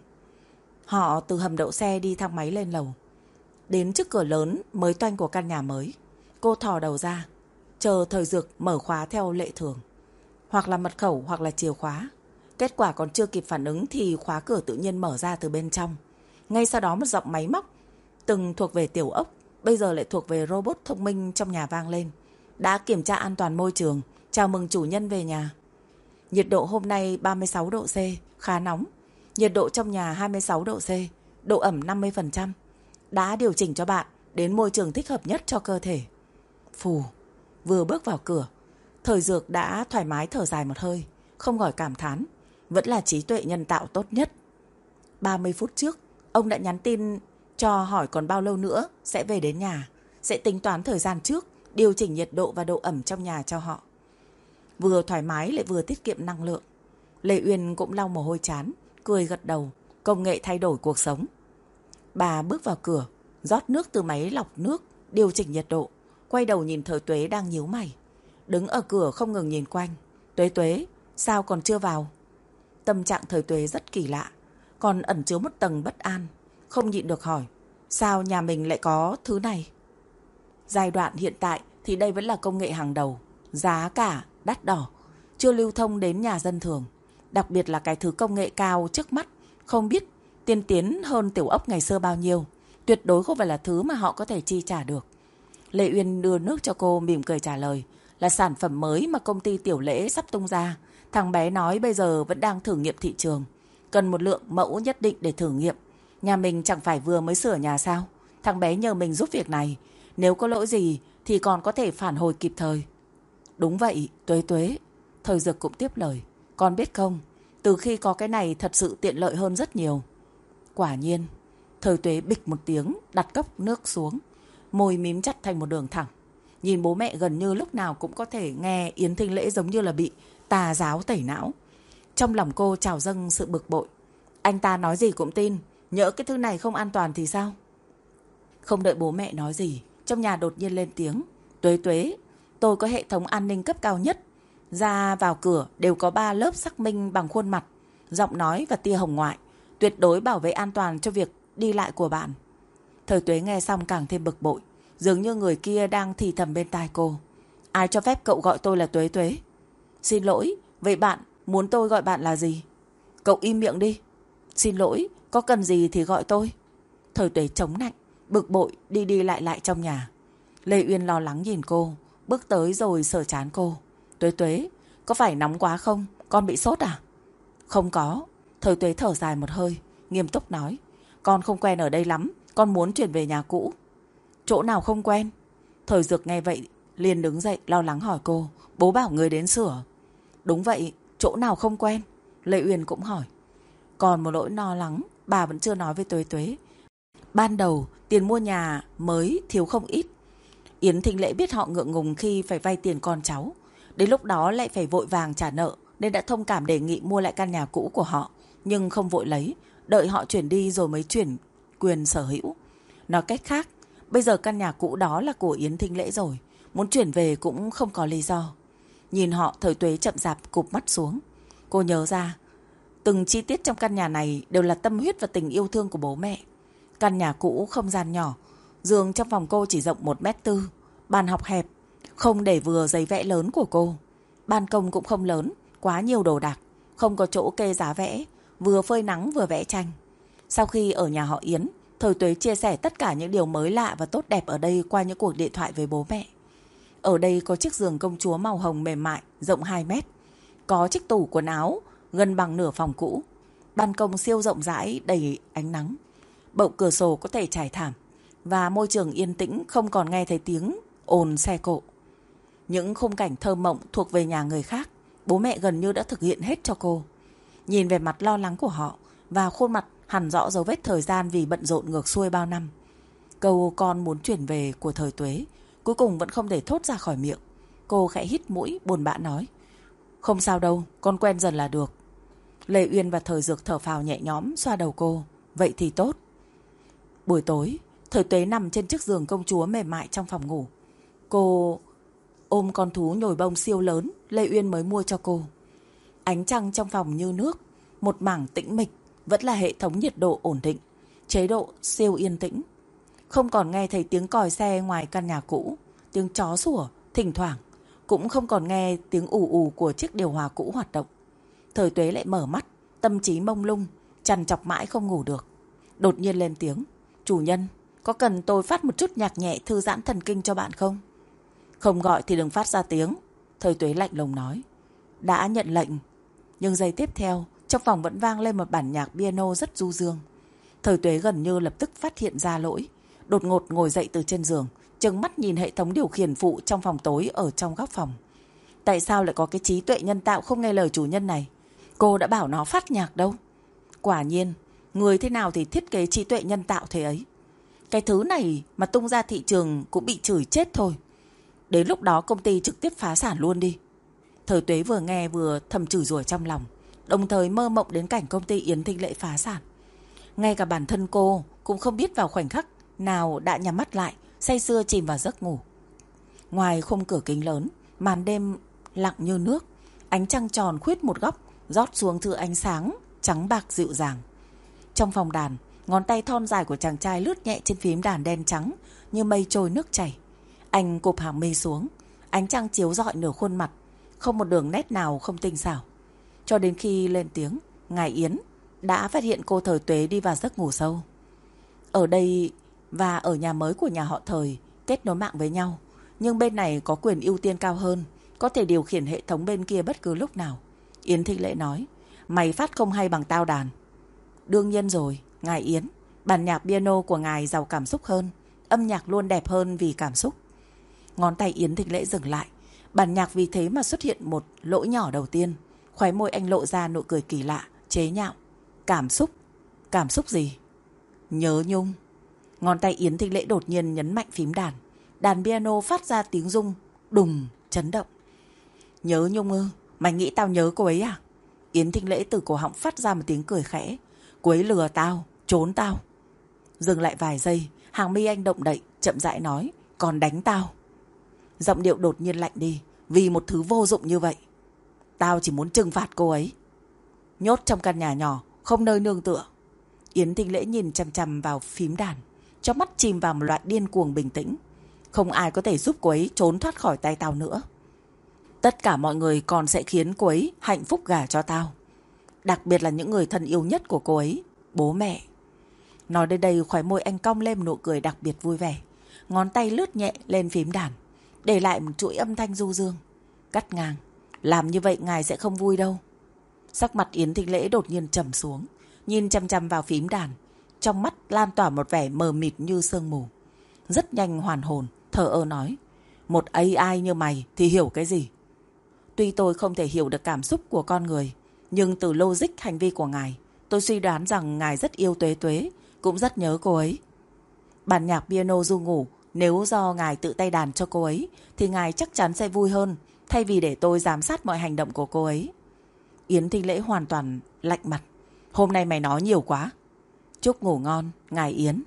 Họ từ hầm đậu xe đi thang máy lên lầu. Đến trước cửa lớn mới toanh của căn nhà mới. Cô thò đầu ra, chờ Thời Dực mở khóa theo lệ thường. Hoặc là mật khẩu hoặc là chìa khóa. Kết quả còn chưa kịp phản ứng thì khóa cửa tự nhiên mở ra từ bên trong. Ngay sau đó một giọng máy móc, từng thuộc về tiểu ốc, bây giờ lại thuộc về robot thông minh trong nhà vang lên. Đã kiểm tra an toàn môi trường, chào mừng chủ nhân về nhà. Nhiệt độ hôm nay 36 độ C, khá nóng. Nhiệt độ trong nhà 26 độ C, độ ẩm 50%. Đã điều chỉnh cho bạn đến môi trường thích hợp nhất cho cơ thể. Phù, vừa bước vào cửa, Thời Dược đã thoải mái thở dài một hơi, không khỏi cảm thán. Vẫn là trí tuệ nhân tạo tốt nhất. 30 phút trước, ông đã nhắn tin cho hỏi còn bao lâu nữa sẽ về đến nhà. Sẽ tính toán thời gian trước, điều chỉnh nhiệt độ và độ ẩm trong nhà cho họ. Vừa thoải mái lại vừa tiết kiệm năng lượng. Lệ Uyên cũng lau mồ hôi trán, cười gật đầu. Công nghệ thay đổi cuộc sống. Bà bước vào cửa, rót nước từ máy lọc nước, điều chỉnh nhiệt độ. Quay đầu nhìn Thời Tuế đang nhíu mày. Đứng ở cửa không ngừng nhìn quanh. Tuế Tuế, sao còn chưa vào? Tâm trạng Thời Tuế rất kỳ lạ, còn ẩn chứa một tầng bất an. Không nhịn được hỏi, sao nhà mình lại có thứ này? Giai đoạn hiện tại thì đây vẫn là công nghệ hàng đầu, giá cả đắt đỏ, chưa lưu thông đến nhà dân thường. Đặc biệt là cái thứ công nghệ cao trước mắt không biết tiên tiến hơn tiểu ốc ngày xưa bao nhiêu. Tuyệt đối không phải là thứ mà họ có thể chi trả được. Lệ Uyên đưa nước cho cô, mỉm cười trả lời. Là sản phẩm mới mà công ty Tiểu Lễ sắp tung ra. Thằng bé nói bây giờ vẫn đang thử nghiệm thị trường. Cần một lượng mẫu nhất định để thử nghiệm. Nhà mình chẳng phải vừa mới sửa nhà sao? Thằng bé nhờ mình giúp việc này. Nếu có lỗi gì thì còn có thể phản hồi kịp thời. Đúng vậy, Tuế Tuế. Thời Dược cũng tiếp lời. Con biết không, từ khi có cái này thật sự tiện lợi hơn rất nhiều. Quả nhiên. Thời Tuế bịch một tiếng, đặt cốc nước xuống. Môi mím chặt thành một đường thẳng. Nhìn bố mẹ gần như lúc nào cũng có thể nghe Yến Thinh Lễ giống như là bị tà giáo tẩy não. Trong lòng cô trào dâng sự bực bội. Anh ta nói gì cũng tin. Nhỡ cái thứ này không an toàn thì sao? Không đợi bố mẹ nói gì, trong nhà đột nhiên lên tiếng. Tuế Tuế, tôi có hệ thống an ninh cấp cao nhất. Ra vào cửa đều có 3 lớp xác minh bằng khuôn mặt, giọng nói và tia hồng ngoại. Tuyệt đối bảo vệ an toàn cho việc đi lại của bạn. Thời Tuế nghe xong càng thêm bực bội. Dường như người kia đang thì thầm bên tai cô. Ai cho phép cậu gọi tôi là Tuế Tuế? Xin lỗi, vậy bạn muốn tôi gọi bạn là gì? Cậu im miệng đi. Xin lỗi, có cần gì thì gọi tôi. Thời Tuế chống nạnh, bực bội đi đi lại lại trong nhà. Lê Uyên lo lắng nhìn cô, bước tới rồi sờ trán cô. Tuế Tuế, có phải nóng quá không? Con bị sốt à? Không có. Thời Tuế thở dài một hơi, nghiêm túc nói. Con không quen ở đây lắm, con muốn chuyển về nhà cũ. Chỗ nào không quen? Thời Dược nghe vậy liền đứng dậy lo lắng hỏi cô. Bố bảo người đến sửa. Đúng vậy, chỗ nào không quen? Lê Uyên cũng hỏi. Còn một nỗi lo lắng bà vẫn chưa nói với Tuế Tuế. Ban đầu tiền mua nhà mới thiếu không ít. Yến Thinh Lễ biết họ ngượng ngùng khi phải vay tiền con cháu. Đến lúc đó lại phải vội vàng trả nợ, nên đã thông cảm đề nghị mua lại căn nhà cũ của họ. Nhưng không vội lấy, đợi họ chuyển đi rồi mới chuyển quyền sở hữu. Nói cách khác, bây giờ căn nhà cũ đó là của Yến Thinh Lễ rồi. Muốn chuyển về cũng không có lý do. Nhìn họ, Thời Tuế chậm rạp cụp mắt xuống. Cô nhớ ra, từng chi tiết trong căn nhà này đều là tâm huyết và tình yêu thương của bố mẹ. Căn nhà cũ không gian nhỏ, giường trong phòng cô chỉ rộng 1,4 m, bàn học hẹp, không để vừa giấy vẽ lớn của cô. Ban công cũng không lớn, quá nhiều đồ đạc, không có chỗ kê giá vẽ, vừa phơi nắng vừa vẽ tranh. Sau khi ở nhà họ Yến, Thời Tuế chia sẻ tất cả những điều mới lạ và tốt đẹp ở đây qua những cuộc điện thoại với bố mẹ. Ở đây có chiếc giường công chúa màu hồng mềm mại, rộng 2 mét. Có chiếc tủ quần áo gần bằng nửa phòng cũ. Ban công siêu rộng rãi đầy ánh nắng. Bậu cửa sổ có thể trải thảm. Và môi trường yên tĩnh, không còn nghe thấy tiếng ồn xe cộ. Những khung cảnh thơ mộng thuộc về nhà người khác, bố mẹ gần như đã thực hiện hết cho cô. Nhìn về mặt lo lắng của họ và khuôn mặt hằn rõ dấu vết thời gian vì bận rộn ngược xuôi bao năm, câu con muốn chuyển về của Thời Tuế cuối cùng vẫn không thể thốt ra khỏi miệng. Cô khẽ hít mũi buồn bã nói. Không sao đâu, con quen dần là được. Lê Uyên và Thời Dược thở phào nhẹ nhõm xoa đầu cô. Vậy thì tốt. Buổi tối, Thời Tuế nằm trên chiếc giường công chúa mềm mại trong phòng ngủ. Cô ôm con thú nhồi bông siêu lớn Lê Uyên mới mua cho cô. Ánh trăng trong phòng như nước, một mảng tĩnh mịch, vẫn là hệ thống nhiệt độ ổn định, chế độ siêu yên tĩnh. Không còn nghe thấy tiếng còi xe ngoài căn nhà cũ, tiếng chó sủa thỉnh thoảng, cũng không còn nghe tiếng ù ù của chiếc điều hòa cũ hoạt động. Thời Tuế lại mở mắt, tâm trí mông lung, trằn trọc mãi không ngủ được. Đột nhiên lên tiếng. Chủ nhân, có cần tôi phát một chút nhạc nhẹ thư giãn thần kinh cho bạn không? Không gọi thì đừng phát ra tiếng. Thời Tuế lạnh lùng nói. Đã nhận lệnh. Nhưng giây tiếp theo, trong phòng vẫn vang lên một bản nhạc piano rất du dương. Thời Tuế gần như lập tức phát hiện ra lỗi. Đột ngột ngồi dậy từ trên giường, trừng mắt nhìn hệ thống điều khiển phụ trong phòng tối ở trong góc phòng. Tại sao lại có cái trí tuệ nhân tạo không nghe lời chủ nhân này? Cô đã bảo nó phát nhạc đâu. Quả nhiên, người thế nào thì thiết kế trí tuệ nhân tạo thế ấy. Cái thứ này mà tung ra thị trường cũng bị chửi chết thôi. Đến lúc đó công ty trực tiếp phá sản luôn đi. Thời Tuế vừa nghe vừa thầm chửi rủa trong lòng, đồng thời mơ mộng đến cảnh công ty Yến Thinh Lễ phá sản. Ngay cả bản thân cô cũng không biết vào khoảnh khắc nào đã nhắm mắt lại, say sưa chìm vào giấc ngủ. Ngoài khung cửa kính lớn, màn đêm lặng như nước, ánh trăng tròn khuyết một góc rót xuống thứ ánh sáng trắng bạc dịu dàng. Trong phòng đàn, ngón tay thon dài của chàng trai lướt nhẹ trên phím đàn đen trắng như mây trôi nước chảy. Anh cụp hàng mi xuống, ánh trăng chiếu rọi nửa khuôn mặt, không một đường nét nào không tinh xảo. Cho đến khi lên tiếng, Ngài Yến, đã phát hiện cô Thời Tuế đi vào giấc ngủ sâu. Ở đây và ở nhà mới của nhà họ Thời kết nối mạng với nhau, nhưng bên này có quyền ưu tiên cao hơn, có thể điều khiển hệ thống bên kia bất cứ lúc nào. Yến Thịnh Lễ nói, mày phát không hay bằng tao đàn. Đương nhiên rồi, ngài Yến, bản nhạc piano của ngài giàu cảm xúc hơn, âm nhạc luôn đẹp hơn vì cảm xúc. Ngón tay Yến Thịnh Lễ dừng lại, bản nhạc vì thế mà xuất hiện một lỗ nhỏ đầu tiên. Khóe môi anh lộ ra nụ cười kỳ lạ, chế nhạo. Cảm xúc gì? Nhớ nhung. Ngón tay Yến Thịnh Lễ đột nhiên nhấn mạnh phím đàn. Đàn piano phát ra tiếng rung đùng chấn động. Nhớ nhung ư? Mày nghĩ tao nhớ cô ấy à? Yến Thịnh Lễ từ cổ họng phát ra một tiếng cười khẽ. Cô ấy lừa tao, trốn tao. Dừng lại vài giây, hàng mi anh động đậy, chậm rãi nói, còn đánh tao. Giọng điệu đột nhiên lạnh đi, vì một thứ vô dụng như vậy. Tao chỉ muốn trừng phạt cô ấy. Nhốt trong căn nhà nhỏ, không nơi nương tựa. Yến Thịnh Lễ nhìn chằm chằm vào phím đàn, trong mắt chìm vào một loại điên cuồng bình tĩnh. Không ai có thể giúp cô ấy trốn thoát khỏi tay tao nữa. Tất cả mọi người còn sẽ khiến cô ấy hạnh phúc gả cho tao. Đặc biệt là những người thân yêu nhất của cô ấy, bố mẹ. Nói đến đây, khóe môi anh cong lên nụ cười đặc biệt vui vẻ. Ngón tay lướt nhẹ lên phím đàn, để lại một chuỗi âm thanh du dương. Cắt ngang, làm như vậy ngài sẽ không vui đâu. Sắc mặt Yến Thịnh Lễ đột nhiên trầm xuống, nhìn chăm chăm vào phím đàn, trong mắt lan tỏa một vẻ mờ mịt như sương mù. Rất nhanh hoàn hồn, thờ ơ nói, một AI như mày thì hiểu cái gì? Tuy tôi không thể hiểu được cảm xúc của con người, nhưng từ logic hành vi của ngài, tôi suy đoán rằng ngài rất yêu Tuế Tuế, cũng rất nhớ cô ấy. Bản nhạc piano ru ngủ, nếu do ngài tự tay đàn cho cô ấy, thì ngài chắc chắn sẽ vui hơn, thay vì để tôi giám sát mọi hành động của cô ấy. Yến Thịnh Lễ hoàn toàn lạnh mặt. Hôm nay mày nói nhiều quá. Chúc ngủ ngon, ngài Yến.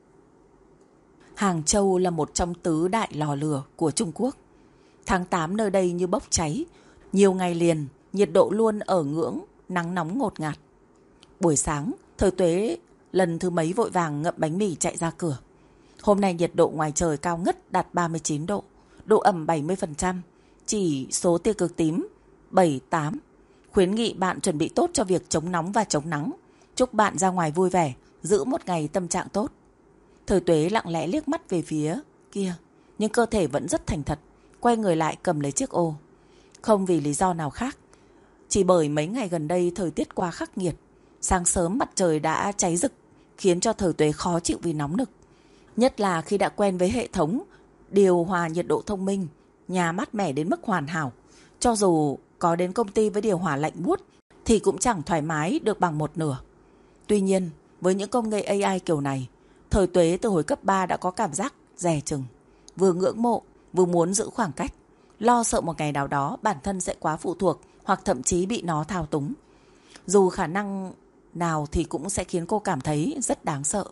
Hàng Châu là một trong tứ đại lò lửa của Trung Quốc. Tháng 8 nơi đây như bốc cháy. Nhiều ngày liền, nhiệt độ luôn ở ngưỡng nắng nóng ngột ngạt. Buổi sáng, Thời Tuế lần thứ mấy vội vàng ngậm bánh mì chạy ra cửa. Hôm nay nhiệt độ ngoài trời cao ngất đạt 39 độ, độ ẩm 70%, chỉ số tia cực tím 7-8. Khuyến nghị bạn chuẩn bị tốt cho việc chống nóng và chống nắng. Chúc bạn ra ngoài vui vẻ, giữ một ngày tâm trạng tốt. Thời Tuế lặng lẽ liếc mắt về phía kia, nhưng cơ thể vẫn rất thành thật, quay người lại cầm lấy chiếc ô. Không vì lý do nào khác, chỉ bởi mấy ngày gần đây thời tiết quá khắc nghiệt. Sáng sớm mặt trời đã cháy rực, khiến cho Thời Tuế khó chịu vì nóng nực. Nhất là khi đã quen với hệ thống điều hòa nhiệt độ thông minh, nhà mát mẻ đến mức hoàn hảo. Cho dù có đến công ty với điều hòa lạnh buốt thì cũng chẳng thoải mái được bằng một nửa. Tuy nhiên, với những công nghệ AI kiểu này, Thời Tuế từ hồi cấp 3 đã có cảm giác dè chừng, vừa ngưỡng mộ, vừa muốn giữ khoảng cách, lo sợ một ngày nào đó bản thân sẽ quá phụ thuộc hoặc thậm chí bị nó thao túng. Dù khả năng nào thì cũng sẽ khiến cô cảm thấy rất đáng sợ.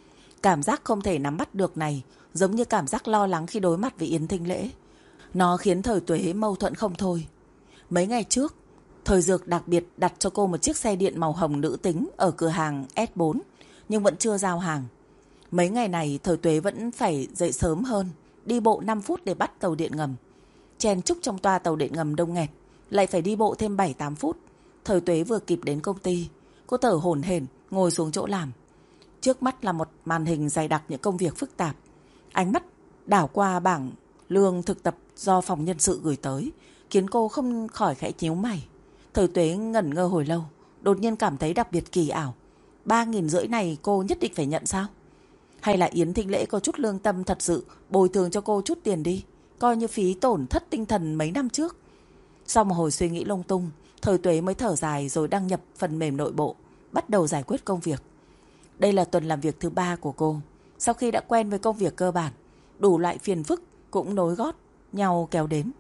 Cảm giác không thể nắm bắt được này giống như cảm giác lo lắng khi đối mặt với Yến Thịnh Lễ. Nó khiến Thời Tuế mâu thuẫn không thôi. Mấy ngày trước, Thời Dược đặc biệt đặt cho cô một chiếc xe điện màu hồng nữ tính ở cửa hàng S4, nhưng vẫn chưa giao hàng. Mấy ngày này Thời Tuế vẫn phải dậy sớm hơn, đi bộ 5 phút để bắt tàu điện ngầm. Chen chúc trong toa tàu điện ngầm đông nghẹt, lại phải đi bộ thêm 7-8 phút. Thời Tuế vừa kịp đến công ty, cô thở hổn hển ngồi xuống chỗ làm. Trước mắt là một màn hình dày đặc những công việc phức tạp. Ánh mắt đảo qua bảng lương thực tập do phòng nhân sự gửi tới, khiến cô không khỏi khẽ nhíu mày. Thời Tuế ngẩn ngơ hồi lâu, đột nhiên cảm thấy đặc biệt kỳ ảo. 3.500 này cô nhất định phải nhận sao? Hay là Yến Thịnh Lễ có chút lương tâm thật sự bồi thường cho cô chút tiền đi, coi như phí tổn thất tinh thần mấy năm trước. Sau một hồi suy nghĩ lung tung, Thời Tuế mới thở dài rồi đăng nhập phần mềm nội bộ, bắt đầu giải quyết công việc. Đây là tuần làm việc thứ 3 của cô. Sau khi đã quen với công việc cơ bản, đủ loại phiền phức cũng nối gót nhau kéo đến.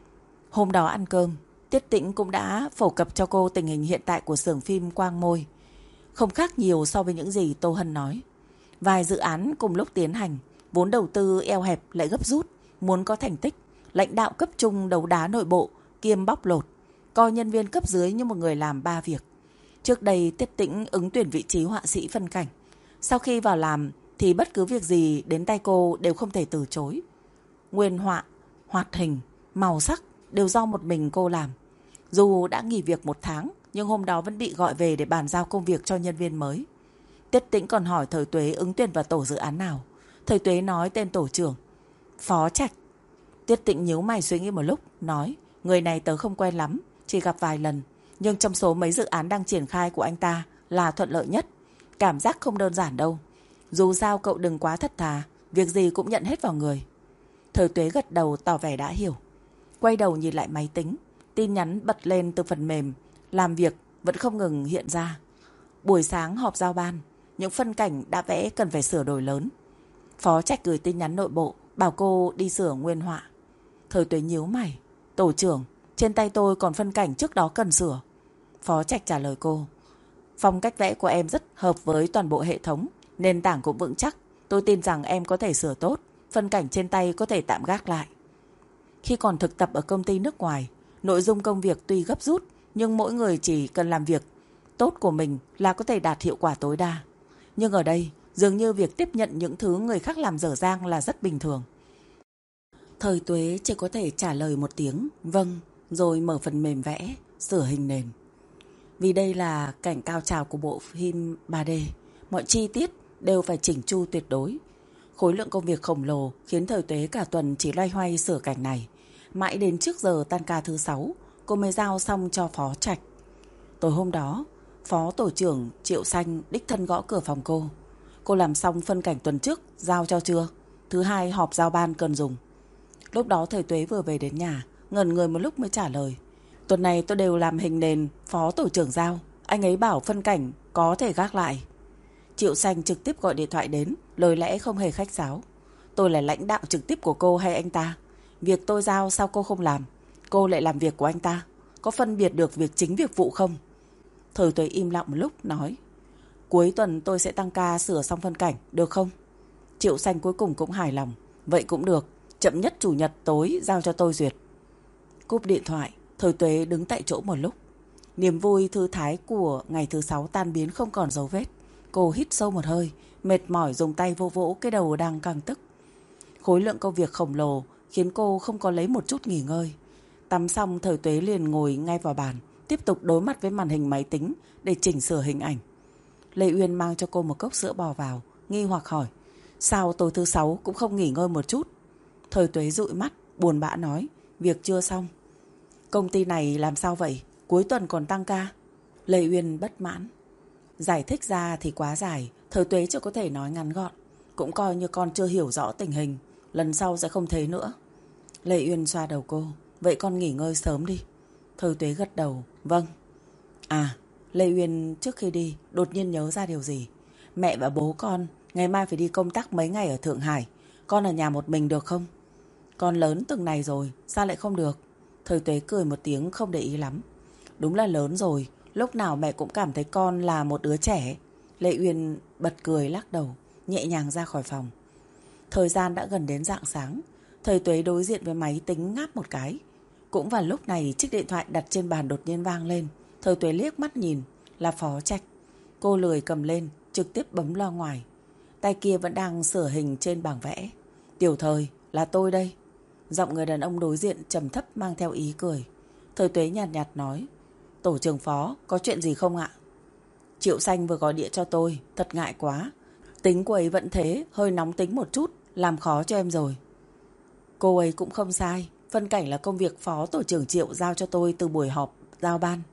Hôm đó ăn cơm, Tiết Tĩnh cũng đã phổ cập cho cô tình hình hiện tại của xưởng phim Quang Môi. Không khác nhiều so với những gì Tô Hân nói. Vài dự án cùng lúc tiến hành, vốn đầu tư eo hẹp lại gấp rút, muốn có thành tích, lãnh đạo cấp trung đấu đá nội bộ, kiêm bóc lột, coi nhân viên cấp dưới như một người làm 3 việc. Trước đây Tiết Tĩnh ứng tuyển vị trí họa sĩ phân cảnh. Sau khi vào làm thì bất cứ việc gì đến tay cô đều không thể từ chối. Nguyên họa, hoạt hình, màu sắc đều do một mình cô làm. Dù đã nghỉ việc 1 tháng, nhưng hôm đó vẫn bị gọi về để bàn giao công việc cho nhân viên mới. Tiết Tĩnh còn hỏi Thời Tuế ứng tuyển vào tổ dự án nào. Thời Tuế nói tên tổ trưởng, Phó Trạch. Tiết Tĩnh nhíu mày suy nghĩ một lúc, nói, người này tớ không quen lắm, chỉ gặp vài lần, nhưng trong số mấy dự án đang triển khai của anh ta là thuận lợi nhất. Cảm giác không đơn giản đâu. Dù sao cậu đừng quá thật thà, việc gì cũng nhận hết vào người. Thời Tuế gật đầu tỏ vẻ đã hiểu. Quay đầu nhìn lại máy tính, tin nhắn bật lên từ phần mềm làm việc vẫn không ngừng hiện ra. Buổi sáng họp giao ban, những phân cảnh đã vẽ cần phải sửa đổi lớn. Phó Trạch gửi tin nhắn nội bộ bảo cô đi sửa nguyên họa. Thời Tuế nhíu mày, tổ trưởng, trên tay tôi còn phân cảnh trước đó cần sửa. Phó Trạch trả lời cô, phong cách vẽ của em rất hợp với toàn bộ hệ thống, nền tảng cũng vững chắc. Tôi tin rằng em có thể sửa tốt, phân cảnh trên tay có thể tạm gác lại. Khi còn thực tập ở công ty nước ngoài, nội dung công việc tuy gấp rút, nhưng mỗi người chỉ cần làm việc tốt của mình là có thể đạt hiệu quả tối đa. Nhưng ở đây, dường như việc tiếp nhận những thứ người khác làm dở dang là rất bình thường. Thời Tuế chỉ có thể trả lời một tiếng vâng, rồi mở phần mềm vẽ, sửa hình nền. Vì đây là cảnh cao trào của bộ phim 3D, mọi chi tiết đều phải chỉnh chu tuyệt đối. Khối lượng công việc khổng lồ khiến Thời Tuế cả tuần chỉ loay hoay sửa cảnh này. Mãi đến trước giờ tan ca thứ 6, cô mới giao xong cho Phó Trạch. Tối hôm đó, Phó Tổ trưởng Triệu Xanh đích thân gõ cửa phòng cô. Cô làm xong phân cảnh tuần trước, giao cho chưa? Thứ hai họp giao ban cần dùng. Lúc đó Thời Tuế vừa về đến nhà, ngẩn người một lúc mới trả lời. Tuần này tôi đều làm hình nền, Phó Tổ trưởng giao. Anh ấy bảo phân cảnh có thể gác lại. Triệu Xanh trực tiếp gọi điện thoại đến, lời lẽ không hề khách sáo. Tôi là lãnh đạo trực tiếp của cô hay anh ta? Việc tôi giao sao cô không làm? Cô lại làm việc của anh ta. Có phân biệt được việc chính việc vụ không? Thời Tuế im lặng một lúc nói, cuối tuần tôi sẽ tăng ca sửa xong phân cảnh, được không? Triệu Xanh cuối cùng cũng hài lòng. Vậy cũng được, chậm nhất chủ nhật tối giao cho tôi duyệt. Cúp điện thoại, Thời Tuế đứng tại chỗ một lúc. Niềm vui thư thái của ngày thứ 6 tan biến không còn dấu vết. Cô hít sâu một hơi, mệt mỏi dùng tay vô vỗ cái đầu đang căng tức. Khối lượng công việc khổng lồ khiến cô không có lấy một chút nghỉ ngơi. Tắm xong, Thời Tuế liền ngồi ngay vào bàn, tiếp tục đối mặt với màn hình máy tính để chỉnh sửa hình ảnh. Lê Uyên mang cho cô một cốc sữa bò vào, nghi hoặc hỏi, sao tối thứ 6 cũng không nghỉ ngơi một chút? Thời Tuế dụi mắt, buồn bã nói, việc chưa xong. Công ty này làm sao vậy? Cuối tuần còn tăng ca. Lê Uyên bất mãn. Giải thích ra thì quá dài, Thời Tuế chỉ có thể nói ngắn gọn. Cũng coi như con chưa hiểu rõ tình hình, lần sau sẽ không thế nữa. Lê Uyên xoa đầu cô, vậy con nghỉ ngơi sớm đi. Thời Tuế gật đầu, vâng. À, Lê Uyên trước khi đi đột nhiên nhớ ra điều gì. Mẹ và bố con ngày mai phải đi công tác mấy ngày ở Thượng Hải. Con ở nhà một mình được không? Con lớn từng này rồi, sao lại không được? Thời Tuế cười một tiếng không để ý lắm. Đúng là lớn rồi, lúc nào mẹ cũng cảm thấy con là một đứa trẻ. Lê Uyên bật cười lắc đầu, nhẹ nhàng ra khỏi phòng. Thời gian đã gần đến rạng sáng. Thời Tuế đối diện với máy tính ngáp một cái. Cũng vào lúc này chiếc điện thoại đặt trên bàn đột nhiên vang lên. Thời Tuế liếc mắt nhìn, là Phó Trạch. Cô lười cầm lên, trực tiếp bấm loa ngoài. Tay kia vẫn đang sửa hình trên bảng vẽ. Tiểu Thời, là tôi đây. Giọng người đàn ông đối diện trầm thấp mang theo ý cười. Thời Tuế nhạt nhạt nói, tổ trưởng Phó, có chuyện gì không ạ? Triệu Xanh vừa gọi điện cho tôi, thật ngại quá. Tính cô ấy vẫn thế, hơi nóng tính một chút, làm khó cho em rồi. Cô ấy cũng không sai, phân cảnh là công việc Phó Tổ trưởng Triệu giao cho tôi từ buổi họp giao ban.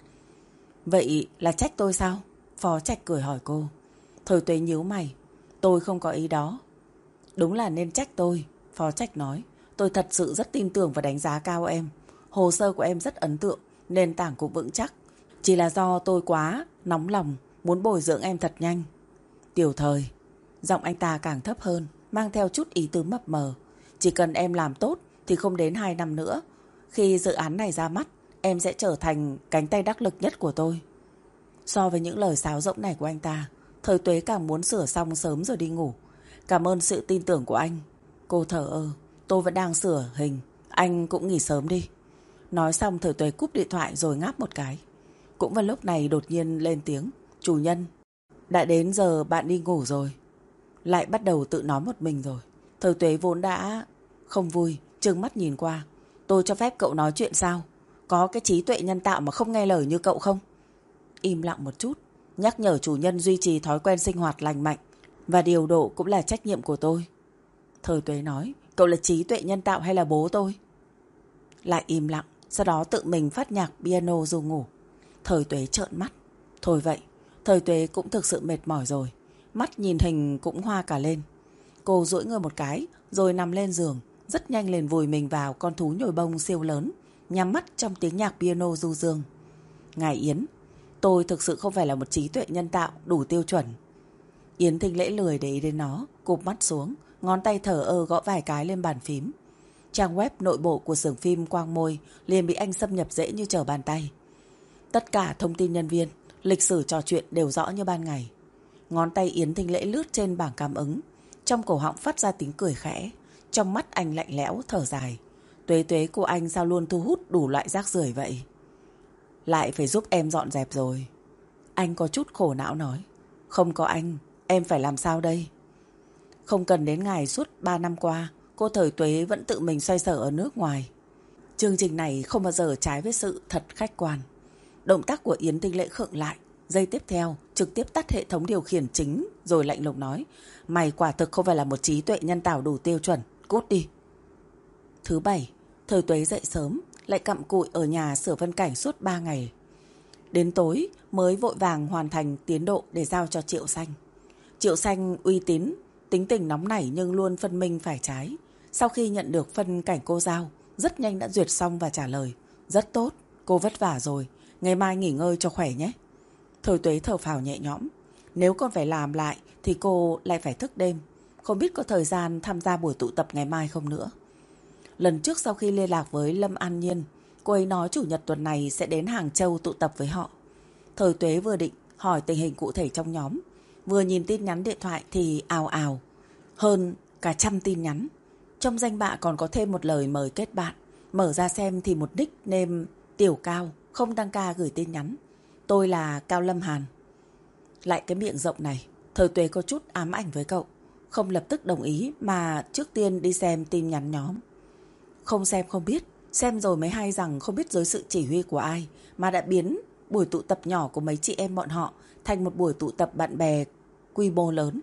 Vậy là trách tôi sao? Phó Trạch cười hỏi cô. Thời Tuế nhíu mày, tôi không có ý đó. Đúng là nên trách tôi, Phó Trạch nói. Tôi thật sự rất tin tưởng và đánh giá cao em. Hồ sơ của em rất ấn tượng, nền tảng cũng vững chắc. Chỉ là do tôi quá nóng lòng, muốn bồi dưỡng em thật nhanh. Tiểu Thời, giọng anh ta càng thấp hơn, mang theo chút ý tứ mập mờ. Chỉ cần em làm tốt thì không đến 2 năm nữa, khi dự án này ra mắt, em sẽ trở thành cánh tay đắc lực nhất của tôi. So với những lời sáo rỗng này của anh ta, Thời Tuế càng muốn sửa xong sớm rồi đi ngủ. Cảm ơn sự tin tưởng của anh. Cô thở ơ, tôi vẫn đang sửa hình, anh cũng nghỉ sớm đi. Nói xong Thời Tuế cúp điện thoại rồi ngáp một cái. Cũng vào lúc này đột nhiên lên tiếng, chủ nhân, đã đến giờ bạn đi ngủ rồi. Lại bắt đầu tự nói một mình rồi. Thời Tuế vốn đã không vui, trừng mắt nhìn qua. Tôi cho phép cậu nói chuyện sao? Có cái trí tuệ nhân tạo mà không nghe lời như cậu không? im lặng một chút, nhắc nhở chủ nhân duy trì thói quen sinh hoạt lành mạnh, và điều độ cũng là trách nhiệm của tôi. Thời Tuế nói, cậu là trí tuệ nhân tạo hay là bố tôi? Lại im lặng, sau đó tự mình phát nhạc piano dù ngủ. Thời Tuế trợn mắt. Thôi vậy, Thời Tuế cũng thực sự mệt mỏi rồi, mắt nhìn hình cũng hoa cả lên. Cô duỗi người một cái, rồi nằm lên giường, rất nhanh liền vùi mình vào con thú nhồi bông siêu lớn, nhắm mắt trong tiếng nhạc piano du dương. Ngài Yến, tôi thực sự không phải là một trí tuệ nhân tạo đủ tiêu chuẩn. Yến Thính Lễ lười để ý đến nó, cụp mắt xuống, ngón tay thở ơ gõ vài cái lên bàn phím. Trang web nội bộ của xưởng phim Quang Môi liền bị anh xâm nhập dễ như trở bàn tay. Tất cả thông tin nhân viên, lịch sử trò chuyện đều rõ như ban ngày. Ngón tay Yến Thính Lễ lướt trên bảng cảm ứng, trong cổ họng phát ra tiếng cười khẽ, trong mắt anh lạnh lẽo thở dài. Tuế Tuế của anh sao luôn thu hút đủ loại rác rưởi vậy? Lại phải giúp em dọn dẹp rồi. Anh có chút khổ não nói. Không có anh, em phải làm sao đây? Không cần đến ngài, suốt 3 năm qua, cô Thời Tuế vẫn tự mình xoay sở ở nước ngoài. Chương trình này không bao giờ trái với sự thật khách quan. Động tác của Yến Thính Lễ khựng lại. Giây tiếp theo, trực tiếp tắt hệ thống điều khiển chính, rồi lạnh lùng nói. Mày quả thực không phải là một trí tuệ nhân tạo đủ tiêu chuẩn. Cút đi. Thứ Bảy, Thời Tuế dậy sớm, lại cặm cụi ở nhà sửa phân cảnh suốt 3 ngày. Đến tối mới vội vàng hoàn thành tiến độ để giao cho Triệu Xanh. Triệu Xanh uy tín, tính tình nóng nảy nhưng luôn phân minh phải trái. Sau khi nhận được phân cảnh cô giao, rất nhanh đã duyệt xong và trả lời. Rất tốt, cô vất vả rồi, ngày mai nghỉ ngơi cho khỏe nhé. Thời Tuế thở phào nhẹ nhõm. Nếu còn phải làm lại thì cô lại phải thức đêm, không biết có thời gian tham gia buổi tụ tập ngày mai không nữa. Lần trước sau khi liên lạc với Lâm An Nhiên, cô ấy nói chủ nhật tuần này sẽ đến Hàng Châu tụ tập với họ. Thời Tuế vừa định hỏi tình hình cụ thể trong nhóm, vừa nhìn tin nhắn điện thoại thì ào ào, hơn cả 100 tin nhắn. Trong danh bạ còn có thêm một lời mời kết bạn. Mở ra xem thì một nickname Tiểu Cao không đăng ca gửi tin nhắn. Tôi là Cao Lâm Hàn. Lại cái miệng rộng này, Thời Tuế có chút ám ảnh với cậu. Không lập tức đồng ý mà trước tiên đi xem tin nhắn nhóm. Không xem không biết, xem rồi mới hay rằng không biết dưới sự chỉ huy của ai mà đã biến buổi tụ tập nhỏ của mấy chị em bọn họ thành một buổi tụ tập bạn bè quy mô lớn.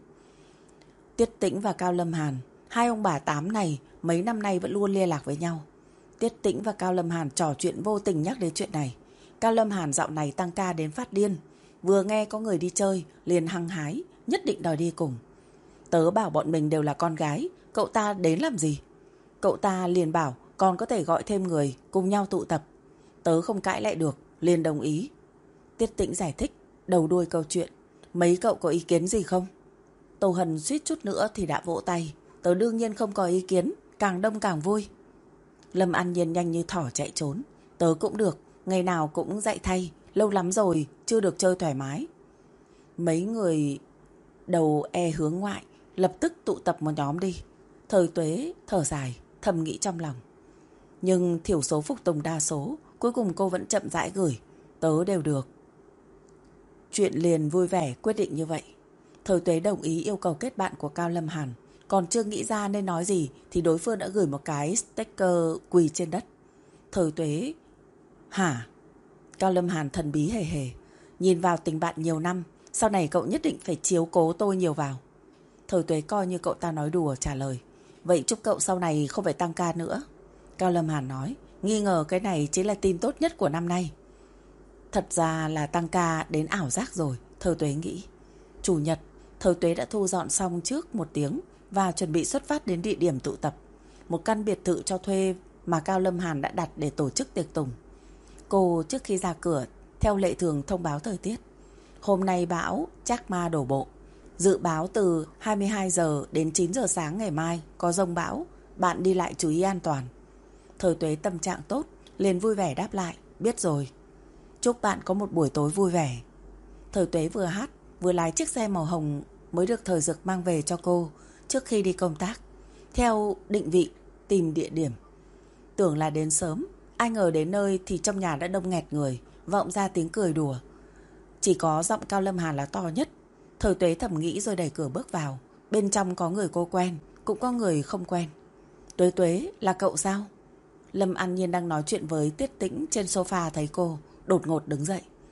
Tiết Tĩnh và Cao Lâm Hàn, hai ông bà tám này mấy năm nay vẫn luôn liên lạc với nhau. Tiết Tĩnh và Cao Lâm Hàn trò chuyện vô tình nhắc đến chuyện này. Cao Lâm Hàn dạo này tăng ca đến phát điên, vừa nghe có người đi chơi liền hăng hái, nhất định đòi đi cùng. Tớ bảo bọn mình đều là con gái, cậu ta đến làm gì? Cậu ta liền bảo còn có thể gọi thêm người cùng nhau tụ tập. Tớ không cãi lại được, liền đồng ý. Tiết Tĩnh giải thích đầu đuôi câu chuyện. Mấy cậu có ý kiến gì không? Tô Hân suýt chút nữa thì đã vỗ tay. Tớ đương nhiên không có ý kiến, càng đông càng vui. Lâm An Nhiên nhanh như thỏ chạy trốn. Tớ cũng được, ngày nào cũng dạy thay, lâu lắm rồi chưa được chơi thoải mái. Mấy người đầu hướng ngoại lập tức tụ tập một nhóm đi. Thời Tuế thở dài, thầm nghĩ trong lòng. Nhưng thiểu số phục tùng đa số, cuối cùng cô vẫn chậm rãi gửi. Tớ đều được. Chuyện liền vui vẻ quyết định như vậy. Thời Tuế đồng ý yêu cầu kết bạn của Cao Lâm Hàn. Còn chưa nghĩ ra nên nói gì thì đối phương đã gửi một cái sticker quỳ trên đất. Thời Tuế... Hả? Cao Lâm Hàn thần bí hề hề. Nhìn vào tình bạn nhiều năm, sau này cậu nhất định phải chiếu cố tôi nhiều vào. Thời Tuế coi như cậu ta nói đùa trả lời. Vậy chúc cậu sau này không phải tăng ca nữa. Cao Lâm Hàn nói, nghi ngờ cái này chính là tin tốt nhất của năm nay. Thật ra là tăng ca đến ảo giác rồi, Thời Tuế nghĩ. Chủ nhật, Thời Tuế đã thu dọn xong trước 1 tiếng và chuẩn bị xuất phát đến địa điểm tụ tập. Một căn biệt thự cho thuê mà Cao Lâm Hàn đã đặt để tổ chức tiệc tùng. Cô trước khi ra cửa, theo lệ thường thông báo thời tiết. Hôm nay bão Trác Ma đổ bộ. Dự báo từ 22 giờ đến 9 giờ sáng ngày mai có dông bão, bạn đi lại chú ý an toàn. Thời Tuế tâm trạng tốt, liền vui vẻ đáp lại, biết rồi. Chúc bạn có một buổi tối vui vẻ. Thời Tuế vừa hát, vừa lái chiếc xe màu hồng mới được Thời Dực mang về cho cô trước khi đi công tác. Theo định vị, tìm địa điểm. Tưởng là đến sớm, ai ngờ đến nơi thì trong nhà đã đông nghẹt người, vọng ra tiếng cười đùa. Chỉ có giọng Cao Lâm Hàn là to nhất. Thời Tuế thầm nghĩ rồi đẩy cửa bước vào. Bên trong có người cô quen, cũng có người không quen. Tuế Tuế, là cậu sao? Lâm An Nhiên đang nói chuyện với Tiết Tĩnh trên sofa thấy cô, đột ngột đứng dậy.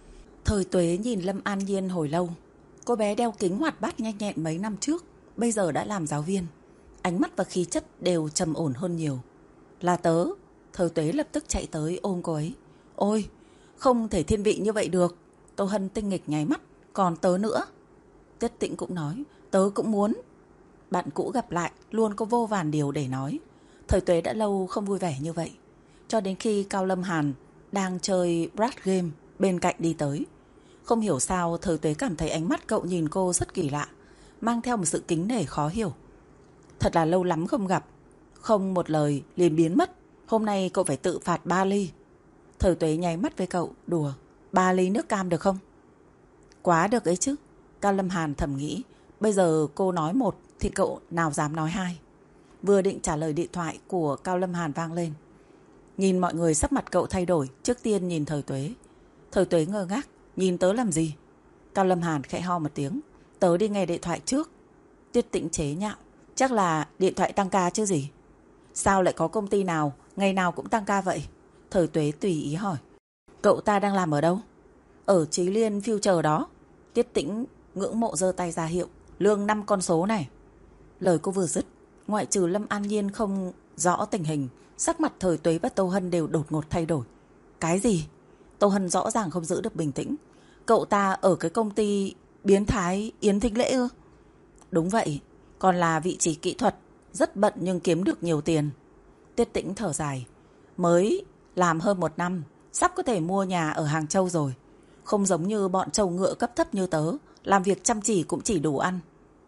Thời Tuế nhìn Lâm An Nhiên hồi lâu. Cô bé đeo kính hoạt bát nhanh nhẹn mấy năm trước, bây giờ đã làm giáo viên. Ánh mắt và khí chất đều trầm ổn hơn nhiều. Là tớ. Thời Tuế lập tức chạy tới ôm cô ấy. Ôi, không thể thiên vị như vậy được. Tô Hân tinh nghịch nháy mắt. Còn tớ nữa. Tiết Tĩnh cũng nói. Tớ cũng muốn. Bạn cũ gặp lại luôn có vô vàn điều để nói. Thời Tuế đã lâu không vui vẻ như vậy. Cho đến khi Cao Lâm Hàn đang chơi Brad Game bên cạnh đi tới. Không hiểu sao Thời Tuế cảm thấy ánh mắt cậu nhìn cô rất kỳ lạ, mang theo một sự kính nể khó hiểu. Thật là lâu lắm không gặp. Không một lời liền biến mất. Hôm nay cậu phải tự phạt 3 ly. Thời Tuế nháy mắt với cậu, đùa. 3 ly nước cam được không? Quá được ấy chứ. Cao Lâm Hàn thầm nghĩ. Bây giờ cô nói một thì cậu nào dám nói hai. Vừa định trả lời điện thoại của Cao Lâm Hàn vang lên. Nhìn mọi người sắc mặt cậu thay đổi. Trước tiên nhìn Thời Tuế. Thời Tuế ngơ ngác. Nhìn tớ làm gì? Cao Lâm Hàn khẽ ho một tiếng. Tớ đi nghe điện thoại trước. Tiết Tĩnh chế nhạo. Chắc là điện thoại tăng ca chứ gì? Sao lại có công ty nào ngày nào cũng tăng ca vậy? Thời Tuế tùy ý hỏi. Cậu ta đang làm ở đâu? Ở Chí Liên Future đó. Tiết Tĩnh ngưỡng mộ giơ tay ra hiệu. Lương 5 con số này. Lời cô vừa dứt, ngoại trừ Lâm An Nhiên không rõ tình hình, sắc mặt Thời Tuế và Tô Hân đều đột ngột thay đổi. Cái gì? Tô Hân rõ ràng không giữ được bình tĩnh. Cậu ta ở cái công ty biến thái Yến Thính Lễ ư? Đúng vậy. Còn là vị trí kỹ thuật. Rất bận nhưng kiếm được nhiều tiền. Tiết Tĩnh thở dài. Mới làm hơn 1 năm, sắp có thể mua nhà ở Hàng Châu rồi. Không giống như bọn trâu ngựa cấp thấp như tớ, làm việc chăm chỉ cũng chỉ đủ ăn.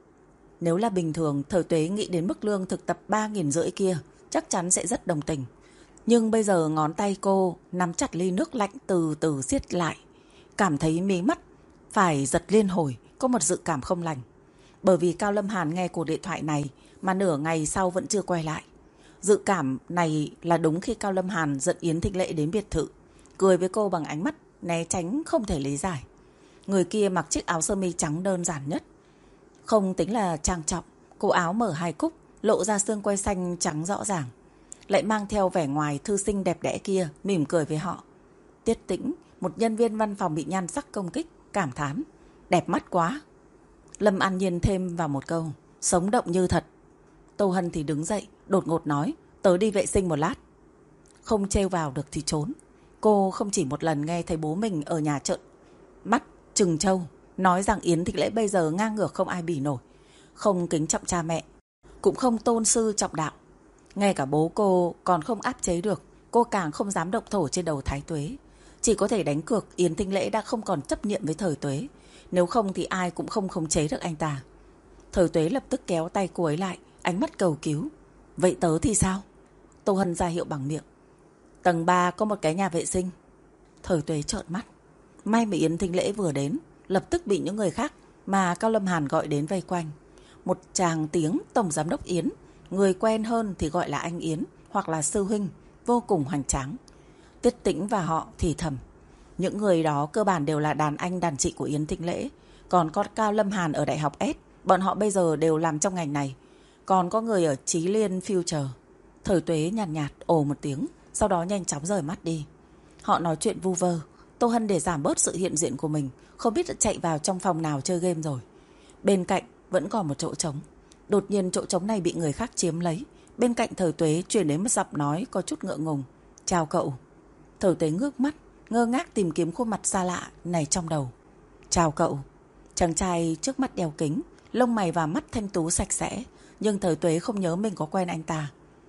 Nếu là bình thường, Thời Tuế nghĩ đến mức lương thực tập 3.500 kia, chắc chắn sẽ rất đồng tình. Nhưng bây giờ ngón tay cô nắm chặt ly nước lạnh từ từ siết lại. Cảm thấy mí mắt phải giật liên hồi, có một dự cảm không lành. Bởi vì Cao Lâm Hàn nghe cuộc điện thoại này mà nửa ngày sau vẫn chưa quay lại. Dự cảm này là đúng khi Cao Lâm Hàn dẫn Yến Thính Lễ đến biệt thự, cười với cô bằng ánh mắt né tránh không thể lý giải. Người kia mặc chiếc áo sơ mi trắng đơn giản nhất. Không tính là trang trọng, cổ áo mở 2 cúc, lộ ra xương quai xanh trắng rõ ràng. Lại mang theo vẻ ngoài thư sinh đẹp đẽ kia, mỉm cười với họ. Tiết Tĩnh, một nhân viên văn phòng bị nhan sắc công kích, cảm thán. Đẹp mắt quá. Lâm An Nhiên thêm vào một câu. Sống động như thật. Tô Hân thì đứng dậy, đột ngột nói. Tớ đi vệ sinh một lát. Không trêu vào được thì trốn. Cô không chỉ một lần nghe thấy bố mình ở nhà trợn mắt trừng trâu, nói rằng Yến Thính Lễ bây giờ ngang ngược không ai bỉ nổi. Không kính trọng cha mẹ, cũng không tôn sư trọng đạo. Ngay cả bố cô còn không áp chế được, cô càng không dám động thổ trên đầu Thái Tuế. Chỉ có thể đánh cược Yến Thính Lễ đã không còn chấp niệm với Thời Tuế. Nếu không thì ai cũng không khống chế được anh ta. Thời Tuế lập tức kéo tay cô ấy lại, ánh mắt cầu cứu. Vậy tớ thì sao? Tô Hân ra hiệu bằng miệng. Tầng 3 có một cái nhà vệ sinh. Thời Tuế trợn mắt. May mà Yến Thính Lễ vừa đến, lập tức bị những người khác mà Cao Lâm Hàn gọi đến vây quanh. Một tràng tiếng Tổng Giám đốc Yến, người quen hơn thì gọi là anh Yến hoặc là sư huynh, vô cùng hoành tráng. Tiết Tĩnh và họ thì thầm. Những người đó cơ bản đều là đàn anh đàn chị của Yến Thính Lễ. Còn có Cao Lâm Hàn ở Đại học S, bọn họ bây giờ đều làm trong ngành này. Còn có người ở Chí Liên Future. Thời Tuế nhàn nhạt ồ một tiếng, sau đó nhanh chóng rời mắt đi. Họ nói chuyện vu vơ. Tô Hân để giảm bớt sự hiện diện của mình, không biết đã chạy vào trong phòng nào chơi game rồi. Bên cạnh vẫn còn một chỗ trống. Đột nhiên chỗ trống này bị người khác chiếm lấy. Bên cạnh Thời Tuế truyền đến một giọng nói có chút ngượng ngùng. Chào cậu. Thời Tuế ngước mắt, ngơ ngác tìm kiếm khuôn mặt xa lạ này trong đầu. Chào cậu. Chàng trai trước mắt đeo kính, lông mày và mắt thanh tú sạch sẽ, nhưng Thời Tuế không nhớ mình có quen anh ta.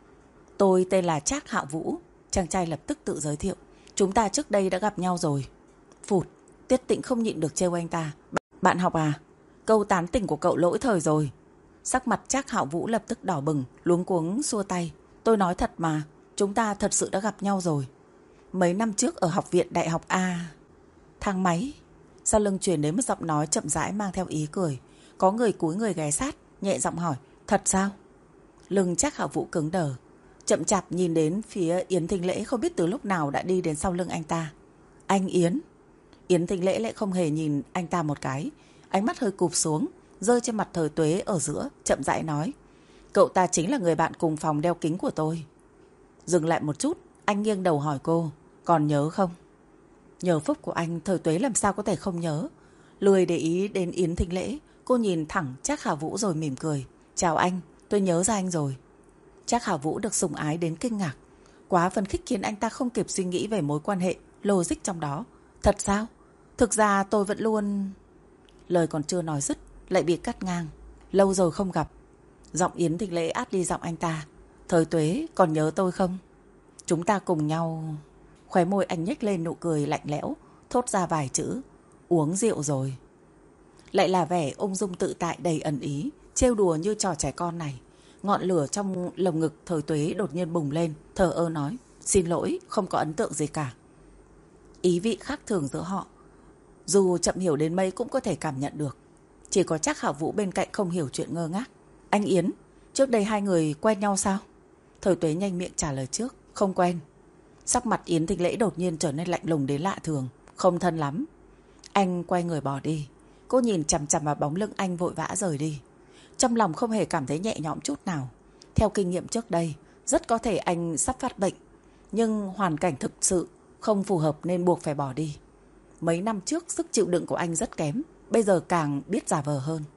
Tôi tên là Trác Hạo Vũ. Chàng trai lập tức tự giới thiệu. Chúng ta trước đây đã gặp nhau rồi. Phụt. Tiết Tĩnh không nhịn được trêu anh ta. Bạn học à? Câu tán tỉnh của cậu lỗi thời rồi. Sắc mặt Trác Hạo Vũ lập tức đỏ bừng, luống cuống xua tay. Tôi nói thật mà, chúng ta thật sự đã gặp nhau rồi. Mấy năm trước ở học viện Đại học A. Thang máy. Sau lưng truyền đến một giọng nói chậm rãi mang theo ý cười. Có người cúi người ghé sát, nhẹ giọng hỏi. Thật sao? Lưng Trác Hạo Vũ cứng đờ. Chậm chạp nhìn đến phía Yến Thính Lễ, không biết từ lúc nào đã đi đến sau lưng anh ta. Anh Yến. Yến Thính Lễ lại không hề nhìn anh ta một cái, ánh mắt hơi cụp xuống, rơi trên mặt Thời Tuế ở giữa, chậm rãi nói. Cậu ta chính là người bạn cùng phòng đeo kính của tôi. Dừng lại một chút, anh nghiêng đầu hỏi cô. Còn nhớ không? Nhờ phúc của anh, Thời Tuế làm sao có thể không nhớ. Lười để ý đến Yến Thính Lễ, cô nhìn thẳng Trác Khả Vũ rồi mỉm cười. Chào anh, tôi nhớ ra anh rồi. Trác Khả Vũ được sủng ái đến kinh ngạc. Quá phấn khích khiến anh ta không kịp suy nghĩ về mối quan hệ logic trong đó. Thật sao? Thực ra tôi vẫn luôn... Lời còn chưa nói dứt lại bị cắt ngang. Lâu rồi không gặp. Giọng Yến Thính Lễ át đi giọng anh ta. Thời Tuế, còn nhớ tôi không? Chúng ta cùng nhau... Khóe môi anh nhếch lên nụ cười lạnh lẽo, thốt ra vài chữ. Uống rượu rồi. Lại là vẻ ung dung tự tại đầy ẩn ý, trêu đùa như trò trẻ con này. Ngọn lửa trong lồng ngực Thời Tuế đột nhiên bùng lên, thờ ơ nói. Xin lỗi, không có ấn tượng gì cả. Ý vị khác thường giữa họ, dù chậm hiểu đến mấy cũng có thể cảm nhận được. Chỉ có Trác Khả Vũ bên cạnh không hiểu chuyện, ngơ ngác. Anh Yến, trước đây hai người quen nhau sao? Thời Tuế nhanh miệng trả lời trước. Không quen. Sắc mặt Yến Thính Lễ đột nhiên trở nên lạnh lùng đến lạ thường. Không thân lắm. Anh quay người bỏ đi. Cô nhìn chằm chằm vào bóng lưng anh vội vã rời đi. Trong lòng không hề cảm thấy nhẹ nhõm chút nào. Theo kinh nghiệm trước đây, rất có thể anh sắp phát bệnh. Nhưng hoàn cảnh thực sự không phù hợp nên buộc phải bỏ đi. Mấy năm trước sức chịu đựng của anh rất kém, bây giờ càng biết giả vờ hơn.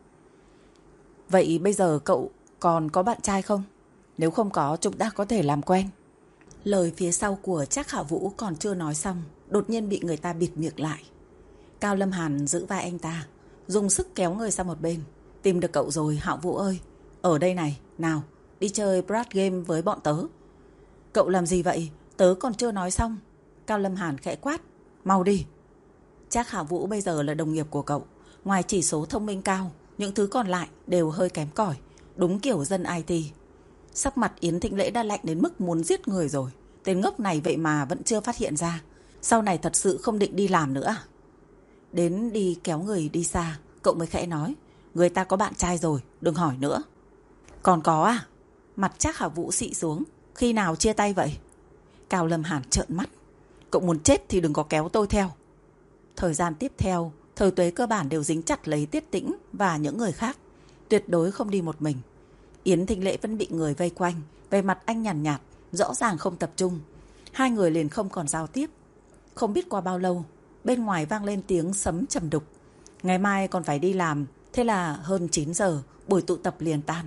Vậy bây giờ cậu còn có bạn trai không? Nếu không có, chúng ta có thể làm quen. Lời phía sau của Trác Khả Vũ còn chưa nói xong, đột nhiên bị người ta bịt miệng lại. Cao Lâm Hàn giữ vai anh ta, dùng sức kéo người sang một bên. Tìm được cậu rồi Hạo Vũ ơi. Ở đây này, nào, đi chơi Brad Game với bọn tớ. Cậu làm gì vậy? Tớ còn chưa nói xong. Cao Lâm Hàn khẽ quát. Mau đi. Trác Khả Vũ bây giờ là đồng nghiệp của cậu. Ngoài chỉ số thông minh cao, những thứ còn lại đều hơi kém cỏi. Đúng kiểu dân IT. Sắc mặt Yến Thính Lễ đã lạnh đến mức muốn giết người rồi. Tên ngốc này vậy mà vẫn chưa phát hiện ra. Sau này thật sự không định đi làm nữa à? Đến đi kéo người đi xa, cậu mới khẽ nói. Người ta có bạn trai rồi, đừng hỏi nữa. Còn có à? Mặt Trác Khả Vũ xị xuống. Khi nào chia tay vậy? Cao Lâm Hàn trợn mắt. Cậu muốn chết thì đừng có kéo tôi theo. Thời gian tiếp theo, Thời Tuế cơ bản đều dính chặt lấy Tiết Tĩnh và những người khác. Tuyệt đối không đi một mình. Yến Thính Lễ vẫn bị người vây quanh. Về mặt anh nhàn nhạt, rõ ràng không tập trung. Hai người liền không còn giao tiếp. Không biết qua bao lâu, bên ngoài vang lên tiếng sấm trầm đục. Ngày mai còn phải đi làm, thế là hơn 9 giờ, buổi tụ tập liền tan.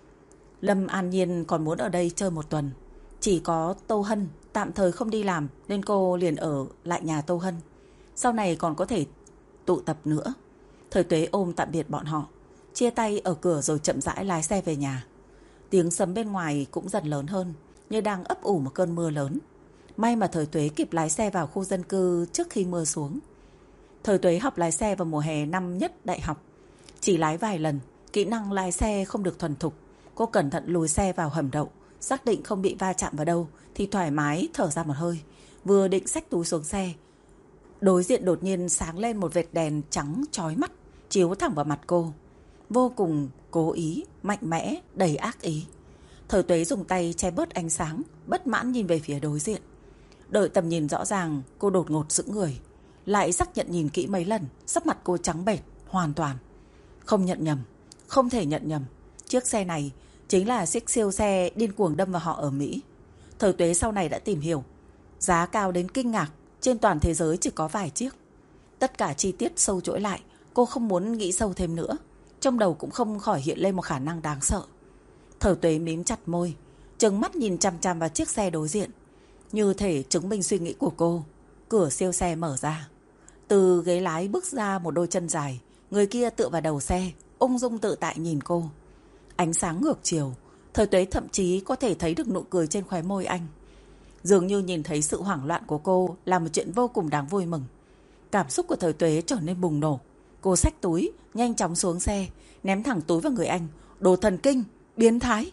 Lâm An Nhiên còn muốn ở đây chơi một tuần. Chỉ có Tô Hân tạm thời không đi làm nên cô liền ở lại nhà Tô Hân. Sau này còn có thể tụ tập nữa. Thời Tuế ôm tạm biệt bọn họ, chia tay ở cửa rồi chậm rãi lái xe về nhà. Tiếng sấm bên ngoài cũng dần lớn hơn, như đang ấp ủ một cơn mưa lớn. May mà Thời Tuế kịp lái xe vào khu dân cư trước khi mưa xuống. Thời Tuế học lái xe vào mùa hè năm nhất đại học. Chỉ lái vài lần, kỹ năng lái xe không được thuần thục. Cô cẩn thận lùi xe vào hầm đậu, xác định không bị va chạm vào đâu thì thoải mái thở ra một hơi. Vừa định xách túi xuống xe, đối diện đột nhiên sáng lên một vệt đèn trắng chói mắt, chiếu thẳng vào mặt cô. Vô cùng cố ý, mạnh mẽ, đầy ác ý. Thời Tuế dùng tay che bớt ánh sáng, bất mãn nhìn về phía đối diện. Đợi tầm nhìn rõ ràng, cô đột ngột sững người. Lại xác nhận nhìn kỹ mấy lần, sắc mặt cô trắng bệch, hoàn toàn. Không nhận nhầm, không thể nhận nhầm. Chiếc xe này chính là chiếc siêu xe điên cuồng đâm vào họ ở Mỹ. Thời Tuế sau này đã tìm hiểu, giá cao đến kinh ngạc, trên toàn thế giới chỉ có vài chiếc. Tất cả chi tiết sâu chuỗi lại, cô không muốn nghĩ sâu thêm nữa. Trong đầu cũng không khỏi hiện lên một khả năng đáng sợ. Thời Tuế mím chặt môi, trừng mắt nhìn chằm chằm vào chiếc xe đối diện. Như thể chứng minh suy nghĩ của cô, cửa siêu xe mở ra. Từ ghế lái bước ra một đôi chân dài. Người kia tựa vào đầu xe, ung dung tự tại nhìn cô. Ánh sáng ngược chiều, Thời Tuế thậm chí có thể thấy được nụ cười trên khóe môi anh. Dường như nhìn thấy sự hoảng loạn của cô là một chuyện vô cùng đáng vui mừng. Cảm xúc của Thời Tuế trở nên bùng nổ. Cô xách túi, nhanh chóng xuống xe, ném thẳng túi vào người anh. Đồ thần kinh, biến thái.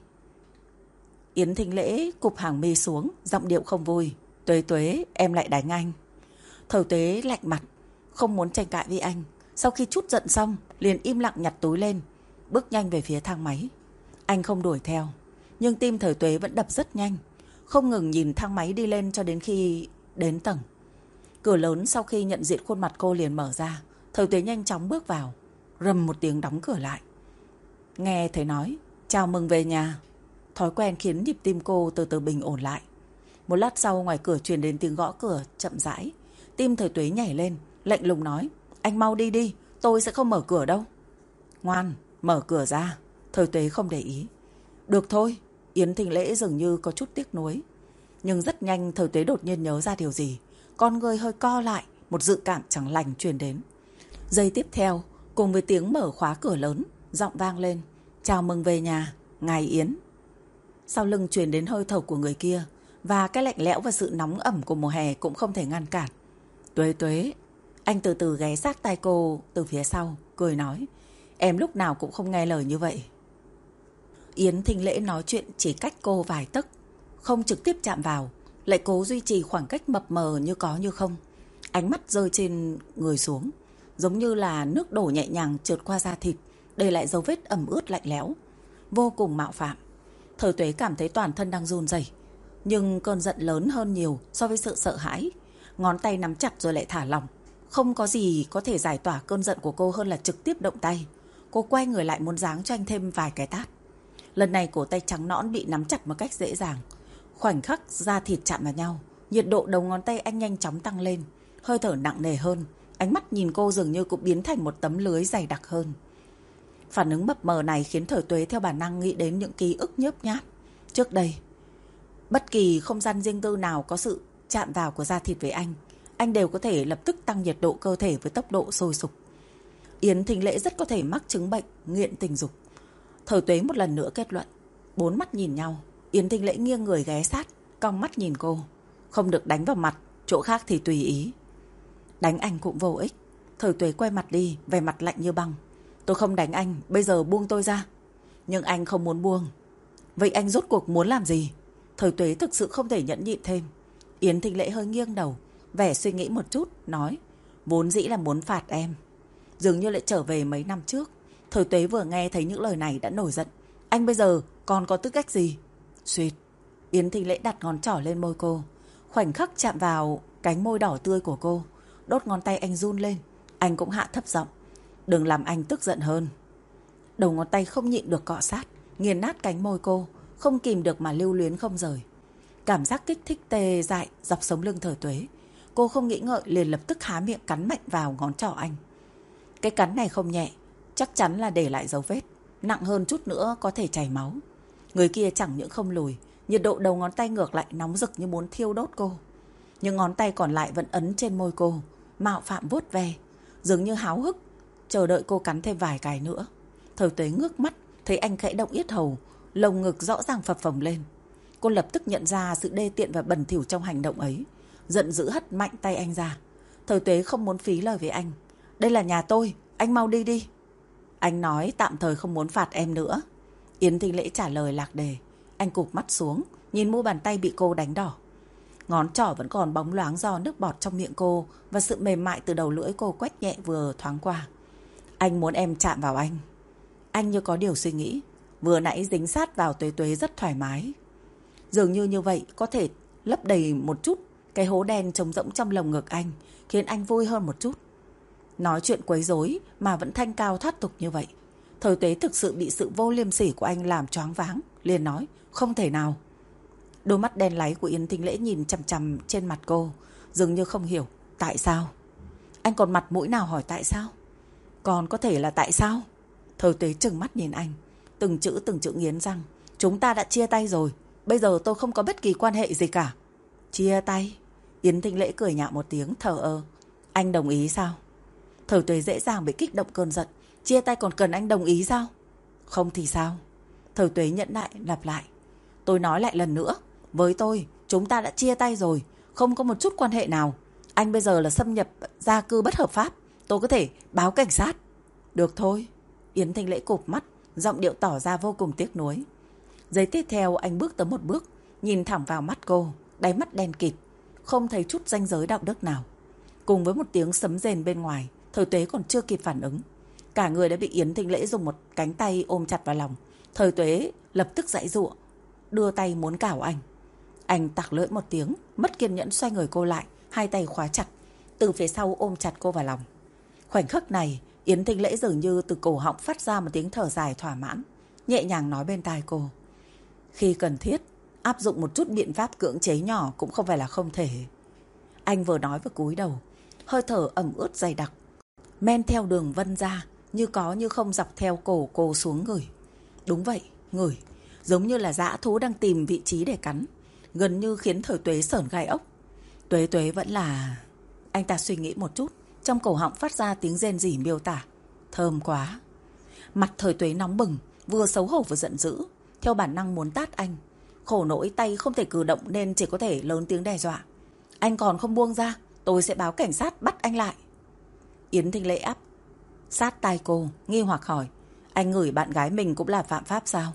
Yến Thính Lễ cụp hàng mi xuống, giọng điệu không vui. Tuế Tuế, em lại đánh anh. Thời Tuế lạnh mặt, không muốn tranh cãi với anh. Sau khi trút giận xong, liền im lặng nhặt túi lên, bước nhanh về phía thang máy. Anh không đuổi theo, nhưng tim Thời Tuế vẫn đập rất nhanh, không ngừng nhìn thang máy đi lên cho đến khi đến tầng. Cửa lớn sau khi nhận diện khuôn mặt cô liền mở ra. Thời Tuế nhanh chóng bước vào, rầm một tiếng đóng cửa lại. Nghe thấy nói chào mừng về nhà, thói quen khiến nhịp tim cô từ từ bình ổn lại. Một lát sau ngoài cửa truyền đến tiếng gõ cửa chậm rãi. Tim Thời Tuế nhảy lên, lạnh lùng nói, anh mau đi đi, tôi sẽ không mở cửa đâu. Ngoan, mở cửa ra. Thời Tuế không để ý. Được thôi. Yến Thính Lễ dường như có chút tiếc nuối. Nhưng rất nhanh Thời Tuế đột nhiên nhớ ra điều gì. Con người hơi co lại, một dự cảm chẳng lành truyền đến. Giây tiếp theo, cùng với tiếng mở khóa cửa lớn, giọng vang lên, chào mừng về nhà, ngài Yến. Sau lưng truyền đến hơi thở của người kia, và cái lạnh lẽo và sự nóng ẩm của mùa hè cũng không thể ngăn cản. Tuế Tuế. Anh từ từ ghé sát tai cô từ phía sau, cười nói, em lúc nào cũng không nghe lời như vậy. Yến Thính Lễ nói chuyện chỉ cách cô vài tấc, không trực tiếp chạm vào, lại cố duy trì khoảng cách mập mờ như có như không. Ánh mắt rơi trên người xuống, giống như là nước đổ nhẹ nhàng trượt qua da thịt, để lại dấu vết ẩm ướt lạnh lẽo, vô cùng mạo phạm. Thời Tuế cảm thấy toàn thân đang run rẩy, nhưng cơn giận lớn hơn nhiều so với sự sợ hãi. Ngón tay nắm chặt rồi lại thả lỏng. Không có gì có thể giải tỏa cơn giận của cô hơn là trực tiếp động tay. Cô quay người lại muốn giáng cho anh thêm vài cái tát. Lần này cổ tay trắng nõn bị nắm chặt một cách dễ dàng. Khoảnh khắc da thịt chạm vào nhau, nhiệt độ đầu ngón tay anh nhanh chóng tăng lên, hơi thở nặng nề hơn. Ánh mắt nhìn cô dường như cũng biến thành một tấm lưới dày đặc hơn. Phản ứng mập mờ này khiến Thời Tuế theo bản năng nghĩ đến những ký ức nhớp nháp. Trước đây, bất kỳ không gian riêng tư nào có sự chạm vào của da thịt với anh đều có thể lập tức tăng nhiệt độ cơ thể với tốc độ sôi sục. Yến Thính Lễ rất có thể mắc chứng bệnh nghiện tình dục. Thời Tuế một lần nữa kết luận. Bốn mắt nhìn nhau, Yến Thính Lễ nghiêng người ghé sát, cong mắt nhìn cô. Không được đánh vào mặt, chỗ khác thì tùy ý. Đánh anh cũng vô ích. Thời Tuế quay mặt đi, vẻ mặt lạnh như băng. Tôi không đánh anh, bây giờ buông tôi ra. Nhưng anh không muốn buông. Vậy anh rốt cuộc muốn làm gì? Thời Tuế thực sự không thể nhẫn nhịn thêm. Yến Thính Lễ hơi nghiêng đầu, vẻ suy nghĩ một chút, nói, vốn dĩ là muốn phạt em. Dường như lại trở về mấy năm trước. Thời Tuế vừa nghe thấy những lời này đã nổi giận. Anh bây giờ còn có tư cách gì? Xuyệt. Yến Thính Lễ đặt ngón trỏ lên môi cô, khoảnh khắc chạm vào cánh môi đỏ tươi của cô. Đốt ngón tay anh run lên. Anh cũng hạ thấp giọng, đừng làm anh tức giận hơn. Đầu ngón tay không nhịn được cọ sát, nghiền nát cánh môi cô, không kìm được mà lưu luyến không rời. Cảm giác kích thích tê dại dọc sống lưng Thời Tuế. Cô không nghĩ ngợi liền lập tức há miệng cắn mạnh vào ngón trỏ anh. Cái cắn này không nhẹ, chắc chắn là để lại dấu vết. Nặng hơn chút nữa có thể chảy máu. Người kia chẳng những không lùi, nhiệt độ đầu ngón tay ngược lại nóng rực như muốn thiêu đốt cô. Nhưng ngón tay còn lại vẫn ấn trên môi cô, mạo phạm vuốt ve, dường như háo hức chờ đợi cô cắn thêm vài cái nữa. Thời Tuế ngước mắt, thấy anh khẽ động yết hầu, lồng ngực rõ ràng phập phồng lên. Cô lập tức nhận ra sự đê tiện và bẩn thỉu trong hành động ấy, giận dữ hất mạnh tay anh ra. Thời Tuế không muốn phí lời với anh. Đây là nhà tôi, anh mau đi đi. Anh nói tạm thời không muốn phạt em nữa. Yến Thính Lễ trả lời lạc đề. Anh cụp mắt xuống, nhìn mu bàn tay bị cô đánh đỏ. Ngón trỏ vẫn còn bóng loáng do nước bọt trong miệng cô và sự mềm mại từ đầu lưỡi cô quét nhẹ vừa thoáng qua. Anh muốn em chạm vào anh. Anh như có điều suy nghĩ. Vừa nãy dính sát vào Tuế Tuế rất thoải mái. Dường như vậy có thể lấp đầy một chút cái hố đen trống rỗng trong lồng ngực anh, khiến anh vui hơn một chút. Nói chuyện quấy rối mà vẫn thanh cao thoát tục như vậy. Thời Tuế thực sự bị sự vô liêm sỉ của anh làm choáng váng, liền nói, không thể nào. Đôi mắt đen láy của Yến Thính Lễ nhìn chằm chằm trên mặt cô, dường như không hiểu. Tại sao? Anh còn mặt mũi nào hỏi tại sao? Còn có thể là tại sao? Thời Tuế trừng mắt nhìn anh, từng chữ nghiến răng. Chúng ta đã chia tay rồi, bây giờ tôi không có bất kỳ quan hệ gì cả. Chia tay? Yến Thính Lễ cười nhạo một tiếng thờ ơ. Anh đồng ý sao? Thời Tuế dễ dàng bị kích động cơn giận. Chia tay còn cần anh đồng ý sao? Không thì sao? Thời Tuế nhẫn nại lặp lại. Tôi nói lại lần nữa, với tôi, chúng ta đã chia tay rồi, không có một chút quan hệ nào. Anh bây giờ là xâm nhập gia cư bất hợp pháp, tôi có thể báo cảnh sát. Được thôi. Yến Thính Lễ cụp mắt, giọng điệu tỏ ra vô cùng tiếc nuối. Giây tiếp theo anh bước tới một bước, nhìn thẳng vào mắt cô, đáy mắt đen kịt, không thấy chút ranh giới đạo đức nào. Cùng với một tiếng sấm rền bên ngoài, Thời Tuế còn chưa kịp phản ứng, cả người đã bị Yến Thính Lễ dùng một cánh tay ôm chặt vào lòng. Thời Tuế lập tức giãy giụa, đưa tay muốn cào anh. Anh tặc lưỡi một tiếng, mất kiên nhẫn xoay người cô lại, hai tay khóa chặt, từ phía sau ôm chặt cô vào lòng. Khoảnh khắc này, Yến Thính Lễ dường như từ cổ họng phát ra một tiếng thở dài thỏa mãn, nhẹ nhàng nói bên tai cô. Khi cần thiết, áp dụng một chút biện pháp cưỡng chế nhỏ cũng không phải là không thể. Anh vừa nói vừa cúi đầu, hơi thở ẩm ướt dày đặc, men theo đường vân ra, như có như không dọc theo cổ cô xuống người. Đúng vậy, ngửi, giống như là dã thú đang tìm vị trí để cắn, gần như khiến Thời Tuế sởn gai ốc. Tuế Tuế vẫn là... Anh ta suy nghĩ một chút, trong cổ họng phát ra tiếng rên rỉ miêu tả. Thơm quá. Mặt Thời Tuế nóng bừng, vừa xấu hổ vừa giận dữ, theo bản năng muốn tát anh. Khổ nỗi tay không thể cử động nên chỉ có thể lớn tiếng đe dọa. Anh còn không buông ra, tôi sẽ báo cảnh sát bắt anh lại. Yến Thinh Lễ áp sát tai cô, nghi hoặc hỏi. Anh ngửi bạn gái mình cũng là phạm pháp sao?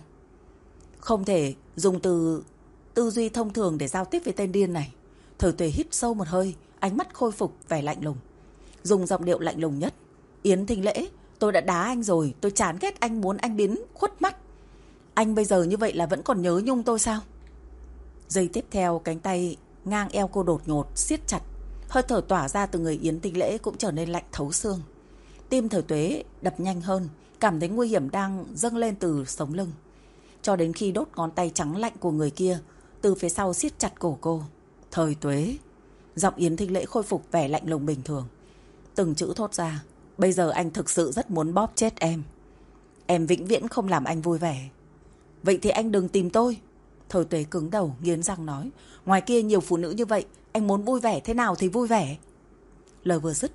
Không thể dùng từ tư duy thông thường để giao tiếp với tên điên này. Thời Tuế hít sâu một hơi, ánh mắt khôi phục vẻ lạnh lùng, dùng giọng điệu lạnh lùng nhất. Yến Thinh Lễ, tôi đã đá anh rồi, tôi chán ghét anh, muốn anh biến khuất mắt. Anh bây giờ như vậy là vẫn còn nhớ nhung tôi sao? Giây tiếp theo, cánh tay ngang eo cô đột ngột siết chặt, hơi thở tỏa ra từ người Yến Thinh Lễ cũng trở nên lạnh thấu xương. Tim Thời Tuế đập nhanh hơn, cảm thấy nguy hiểm đang dâng lên từ sống lưng, cho đến khi đốt ngón tay trắng lạnh của người kia từ phía sau siết chặt cổ cô. Thời Tuế. Giọng Yến Thinh Lễ khôi phục vẻ lạnh lùng bình thường, từng chữ thốt ra. Bây giờ anh thực sự rất muốn bóp chết em. Em vĩnh viễn không làm anh vui vẻ. Vậy thì anh đừng tìm tôi. Thời Tuế cứng đầu, nghiến răng nói. Ngoài kia nhiều phụ nữ như vậy, anh muốn vui vẻ thế nào thì vui vẻ. Lời vừa dứt,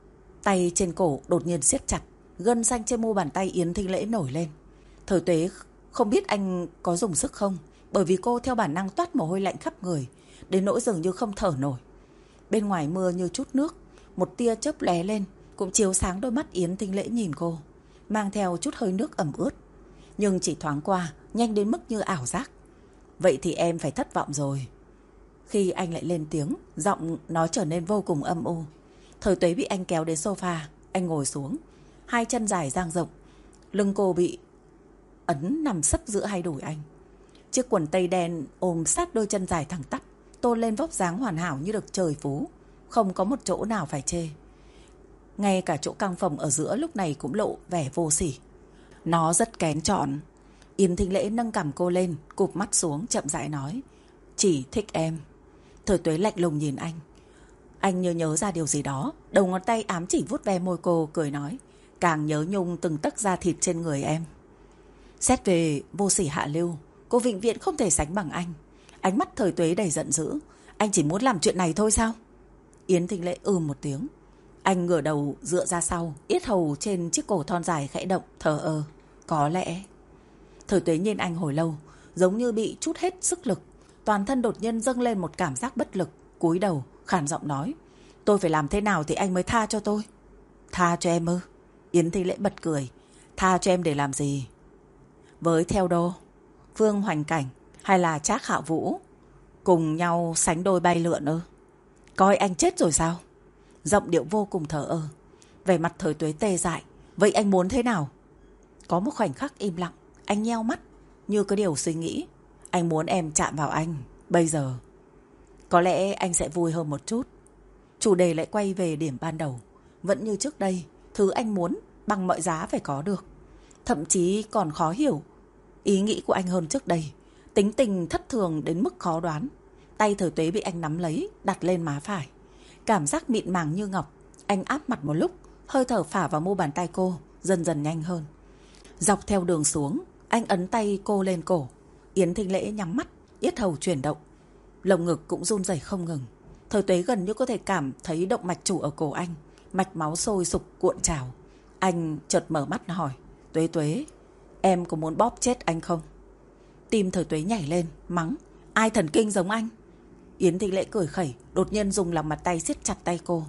tay trên cổ đột nhiên siết chặt, gân xanh trên mu bàn tay Yến Thinh Lễ nổi lên. Thời Tuế không biết anh có dùng sức không, bởi vì cô theo bản năng toát mồ hôi lạnh khắp người, đến nỗi dường như không thở nổi. Bên ngoài mưa như chút nước, một tia chớp lóe lên, cũng chiếu sáng đôi mắt Yến Thinh Lễ nhìn cô, mang theo chút hơi nước ẩm ướt, nhưng chỉ thoáng qua, nhanh đến mức như ảo giác. Vậy thì em phải thất vọng rồi. Khi anh lại lên tiếng, giọng nói trở nên vô cùng âm u. Thời Tuế bị anh kéo đến sofa, anh ngồi xuống, hai chân dài dang rộng, lưng cô bị ấn nằm sấp giữa hai đùi anh. Chiếc quần tây đen ôm sát đôi chân dài thẳng tắp, tôn lên vóc dáng hoàn hảo như được trời phú, không có một chỗ nào phải chê. Ngay cả chỗ căng phòng ở giữa lúc này cũng lộ vẻ vô sỉ. Nó rất kén chọn. Yến Thinh Lễ nâng cằm cô lên, cụp mắt xuống, chậm rãi nói. Chỉ thích em. Thời Tuế lạnh lùng nhìn anh. Anh như nhớ ra điều gì đó, đầu ngón tay ám chỉ vuốt ve môi cô, cười nói. Càng nhớ nhung từng tấc da thịt trên người em. Xét về vô sỉ hạ lưu, cô vĩnh viễn không thể sánh bằng anh. Ánh mắt Thời Tuế đầy giận dữ. Anh chỉ muốn làm chuyện này thôi sao? Yến Thinh Lễ một tiếng. Anh ngửa đầu dựa ra sau, yết hầu trên chiếc cổ thon dài khẽ động, thờ ơ. Có lẽ. Thời Tuế nhìn anh hồi lâu, giống như bị trút hết sức lực, toàn thân đột nhiên dâng lên một cảm giác bất lực, cúi đầu, khàn giọng nói. Tôi phải làm thế nào thì anh mới tha cho tôi? Tha cho em ư? Yến Thinh Lễ bật cười. Tha cho em để làm gì? Với Theo Đô, Phương Hoành Cảnh hay là Trác Hạo Vũ cùng nhau sánh đôi bay lượn ư? Coi anh chết rồi sao? Giọng điệu vô cùng thờ ơ. Vẻ mặt Thời Tuế tê dại. Vậy anh muốn thế nào? Có một khoảnh khắc im lặng, anh nheo mắt như có điều suy nghĩ. Anh muốn em chạm vào anh. Bây giờ có lẽ anh sẽ vui hơn một chút. Chủ đề lại quay về điểm ban đầu. Vẫn như trước đây, thứ anh muốn bằng mọi giá phải có được. Thậm chí còn khó hiểu ý nghĩ của anh hơn trước đây. Tính tình thất thường đến mức khó đoán. Tay Thời Tuế bị anh nắm lấy, đặt lên má phải. Cảm giác mịn màng như ngọc. Anh áp mặt một lúc, hơi thở phả vào mu bàn tay cô, dần dần nhanh hơn. Dọc theo đường xuống, anh ấn tay cô lên cổ. Yến Thinh Lễ nhắm mắt, yết hầu chuyển động, lồng ngực cũng run rẩy không ngừng. Thời Tuế gần như có thể cảm thấy động mạch chủ ở cổ anh, mạch máu sôi sục cuộn trào. Anh chợt mở mắt hỏi. Tuế Tuế, em có muốn bóp chết anh không? Tim Thời Tuế nhảy lên, mắng. Ai thần kinh giống anh? Yến Thinh Lễ cười khẩy, đột nhiên dùng lòng bàn tay siết chặt tay cô.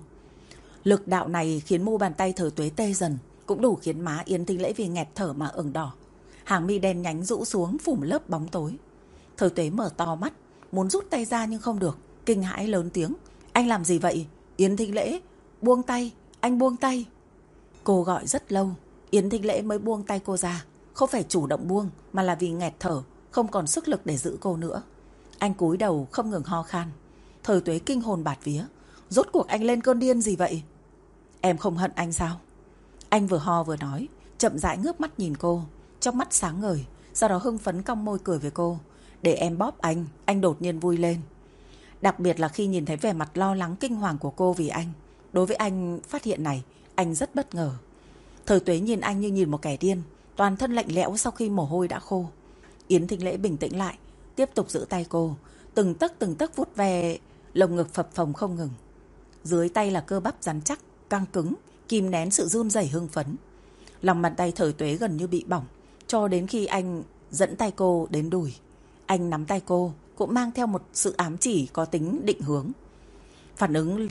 Lực đạo này khiến mu bàn tay Thời Tuế tê dần, cũng đủ khiến má Yến Thinh Lễ vì nghẹt thở mà ửng đỏ. Hàng mi đen nhánh rũ xuống phủ một lớp bóng tối. Thời Tuế mở to mắt, muốn rút tay ra nhưng không được, kinh hãi lớn tiếng. Anh làm gì vậy? Yến Thinh Lễ, buông tay, anh buông tay. Cô gọi rất lâu, Yến Thinh Lễ mới buông tay cô ra. Không phải chủ động buông, mà là vì nghẹt thở, không còn sức lực để giữ cô nữa. Anh cúi đầu không ngừng ho khan. Thời Tuế kinh hồn bạt vía. Rốt cuộc anh lên cơn điên gì vậy? Em không hận anh sao? Anh vừa ho vừa nói, chậm rãi ngước mắt nhìn cô, trong mắt sáng ngời, sau đó hưng phấn cong môi cười với cô. Để em bóp anh đột nhiên vui lên. Đặc biệt là khi nhìn thấy vẻ mặt lo lắng kinh hoàng của cô vì anh. Đối với anh, phát hiện này, anh rất bất ngờ. Thời Tuế nhìn anh như nhìn một kẻ điên, toàn thân lạnh lẽo sau khi mồ hôi đã khô. Yến Thính Lễ bình tĩnh lại, tiếp tục giữ tay cô, từng tấc vuốt ve lồng ngực phập phồng không ngừng. Dưới tay là cơ bắp rắn chắc, căng cứng, kìm nén sự run rẩy hưng phấn. Lòng bàn tay Thời Tuế gần như bị bỏng, cho đến khi anh dẫn tay cô đến đùi. Anh nắm tay cô, cũng mang theo một sự ám chỉ có tính định hướng. Phản ứng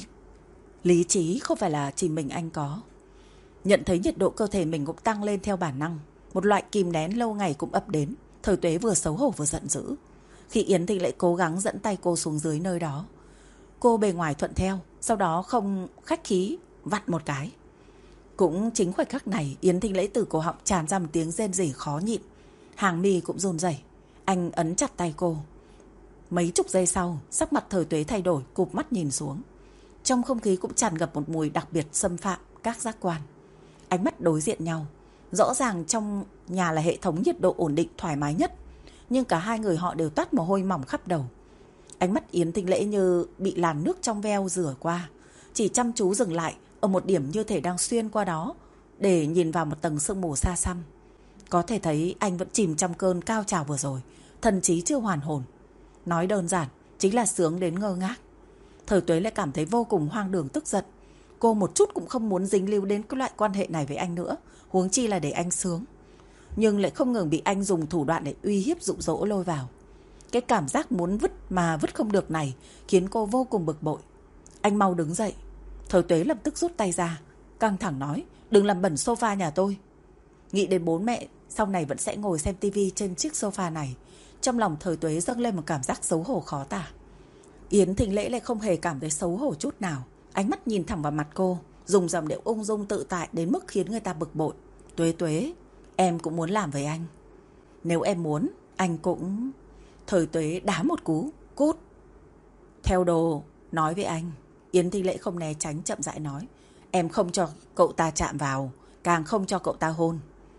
lý trí không phải là chỉ mình anh có. Nhận thấy nhiệt độ cơ thể mình cũng tăng lên theo bản năng, một loại kìm nén lâu ngày cũng ập đến. Thời Tuế vừa xấu hổ vừa giận dữ. Khi Yến Thính Lễ cố gắng dẫn tay cô xuống dưới nơi đó, cô bề ngoài thuận theo, sau đó không khách khí vặn một cái. Cũng chính khoảnh khắc này, Yến Thính Lễ từ cổ họng tràn ra một tiếng rên rỉ khó nhịn, hàng mi cũng run rẩy. Anh ấn chặt tay cô. Mấy chục giây sau, sắc mặt Thời Tuế thay đổi, cụp mắt nhìn xuống. Trong không khí cũng tràn ngập một mùi đặc biệt xâm phạm các giác quan. Ánh mắt đối diện nhau. Rõ ràng trong nhà là hệ thống nhiệt độ ổn định thoải mái nhất, nhưng cả hai người họ đều toát mồ hôi mỏng khắp đầu. Ánh mắt Yến Thính Lễ như bị làn nước trong veo rửa qua, chỉ chăm chú dừng lại ở một điểm như thể đang xuyên qua đó để nhìn vào một tầng sương mù xa xăm. Có thể thấy anh vẫn chìm trong cơn cao trào vừa rồi, thần trí chưa hoàn hồn. Nói đơn giản, chính là sướng đến ngơ ngác. Thời Tuế lại cảm thấy vô cùng hoang đường tức giận. Cô một chút cũng không muốn dính líu đến cái loại quan hệ này với anh nữa, huống chi là để anh sướng. Nhưng lại không ngừng bị anh dùng thủ đoạn để uy hiếp dụ dỗ lôi vào. Cái cảm giác muốn vứt mà vứt không được này khiến cô vô cùng bực bội. Anh mau đứng dậy. Thời Tuế lập tức rút tay ra, căng thẳng nói, đừng làm bẩn sofa nhà tôi. Nghĩ đến bố mẹ sau này vẫn sẽ ngồi xem tivi trên chiếc sofa này, trong lòng Thời Tuế dâng lên một cảm giác xấu hổ khó tả. Yến Thính Lễ lại không hề cảm thấy xấu hổ chút nào. Ánh mắt nhìn thẳng vào mặt cô, dùng giọng điệu ung dung tự tại đến mức khiến người ta bực bội. Tuế Tuế, em cũng muốn làm với anh. Nếu em muốn, anh cũng... Thời Tuế đá một cú, cút. Theo đồ, nói với anh. Yến Thính Lễ không né tránh, chậm rãi nói. Em không cho cậu ta chạm vào, càng không cho cậu ta hôn.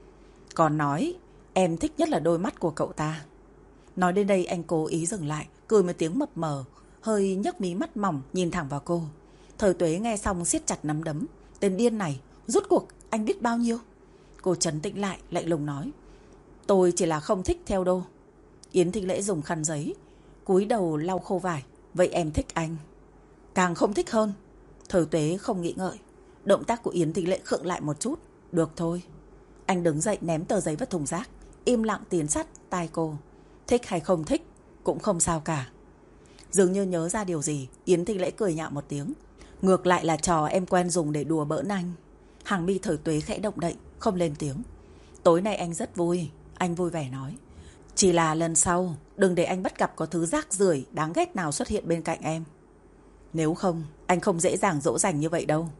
Còn nói, em thích nhất là đôi mắt của cậu ta. Nói đến đây anh cố ý dừng lại, cười một tiếng mập mờ, hơi nhấc mí mắt mỏng nhìn thẳng vào cô. Thời Tuế nghe xong siết chặt nắm đấm. Tên điên này, rốt cuộc anh biết bao nhiêu? Cô trấn tĩnh lại, lạnh lùng nói. Tôi chỉ là không thích theo đô. Yến Thính Lễ dùng khăn giấy, cúi đầu lau khô vải. Vậy em thích anh? Càng không thích hơn. Thời Tuế không nghĩ ngợi. Động tác của Yến Thính Lễ khựng lại một chút. Được thôi. Anh đứng dậy ném tờ giấy vào thùng rác, im lặng tiến sát tai cô. Thích hay không thích cũng không sao cả. Dường như nhớ ra điều gì, Yến Thính Lễ cười nhạo một tiếng. Ngược lại là trò em quen dùng để đùa bỡn anh. Hàng mi Thời Tuế khẽ động đậy, không lên tiếng. Tối nay anh rất vui. Anh vui vẻ nói. Chỉ là lần sau đừng để anh bắt gặp có thứ rác rưởi đáng ghét nào xuất hiện bên cạnh em. Nếu không, anh không dễ dàng dỗ dành như vậy đâu.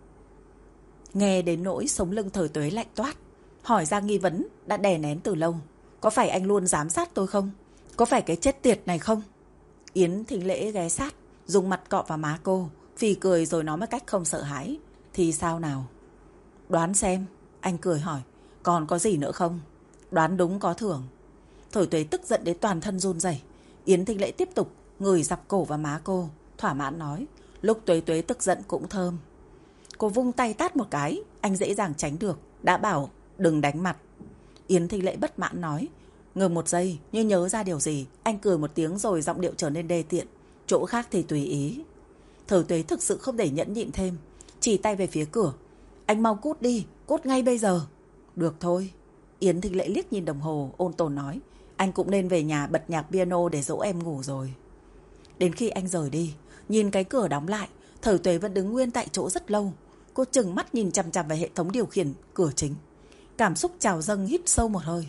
Nghe đến nỗi sống lưng Thời Tuế lạnh toát, hỏi ra nghi vấn đã đè nén từ lâu. Có phải anh luôn giám sát tôi không? Có phải cái chết tiệt này không? Yến Thính Lễ ghé sát, dùng mặt cọ vào má cô, phì cười rồi nói một cách không sợ hãi. Thì sao nào? Đoán xem. Anh cười hỏi. Còn có gì nữa không? Đoán đúng có thưởng. Thời Tuế tức giận đến toàn thân run rẩy. Yến Thính Lễ tiếp tục ngửi dọc cổ vào má cô, thỏa mãn nói. Lúc Tuế Tuế tức giận cũng thơm. Cô vung tay tát một cái, anh dễ dàng tránh được. Đã bảo đừng đánh mặt. Yến Thính Lễ bất mãn nói. Ngừng một giây, như nhớ ra điều gì, anh cười một tiếng rồi giọng điệu trở nên đê tiện. Chỗ khác thì tùy ý. Thời Tuế thực sự không thể nhẫn nhịn thêm, chỉ tay về phía cửa. Anh mau cút đi, cút ngay bây giờ. Được thôi. Yến Thính Lễ liếc nhìn đồng hồ, ôn tồn nói. Anh cũng nên về nhà bật nhạc piano để dỗ em ngủ rồi. Đến khi anh rời đi, nhìn cái cửa đóng lại, Thời Tuế vẫn đứng nguyên tại chỗ rất lâu. Cô trừng mắt nhìn chằm chằm vào hệ thống điều khiển cửa chính. Cảm xúc trào dâng, hít sâu một hơi.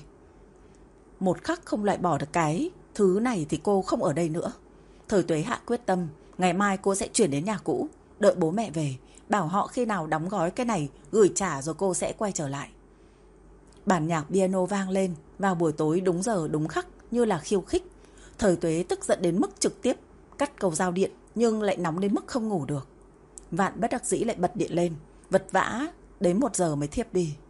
Một khắc không loại bỏ được cái thứ này thì cô không ở đây nữa. Thời Tuế hạ quyết tâm, ngày mai cô sẽ chuyển đến nhà cũ, đợi bố mẹ về, bảo họ khi nào đóng gói cái này gửi trả rồi cô sẽ quay trở lại. Bản nhạc piano vang lên vào buổi tối đúng giờ đúng khắc như là khiêu khích. Thời Tuế tức giận đến mức trực tiếp cắt cầu giao điện, nhưng lại nóng đến mức không ngủ được. Vạn bất đắc dĩ lại bật điện lên, vật vã đến 1 giờ mới thiếp đi.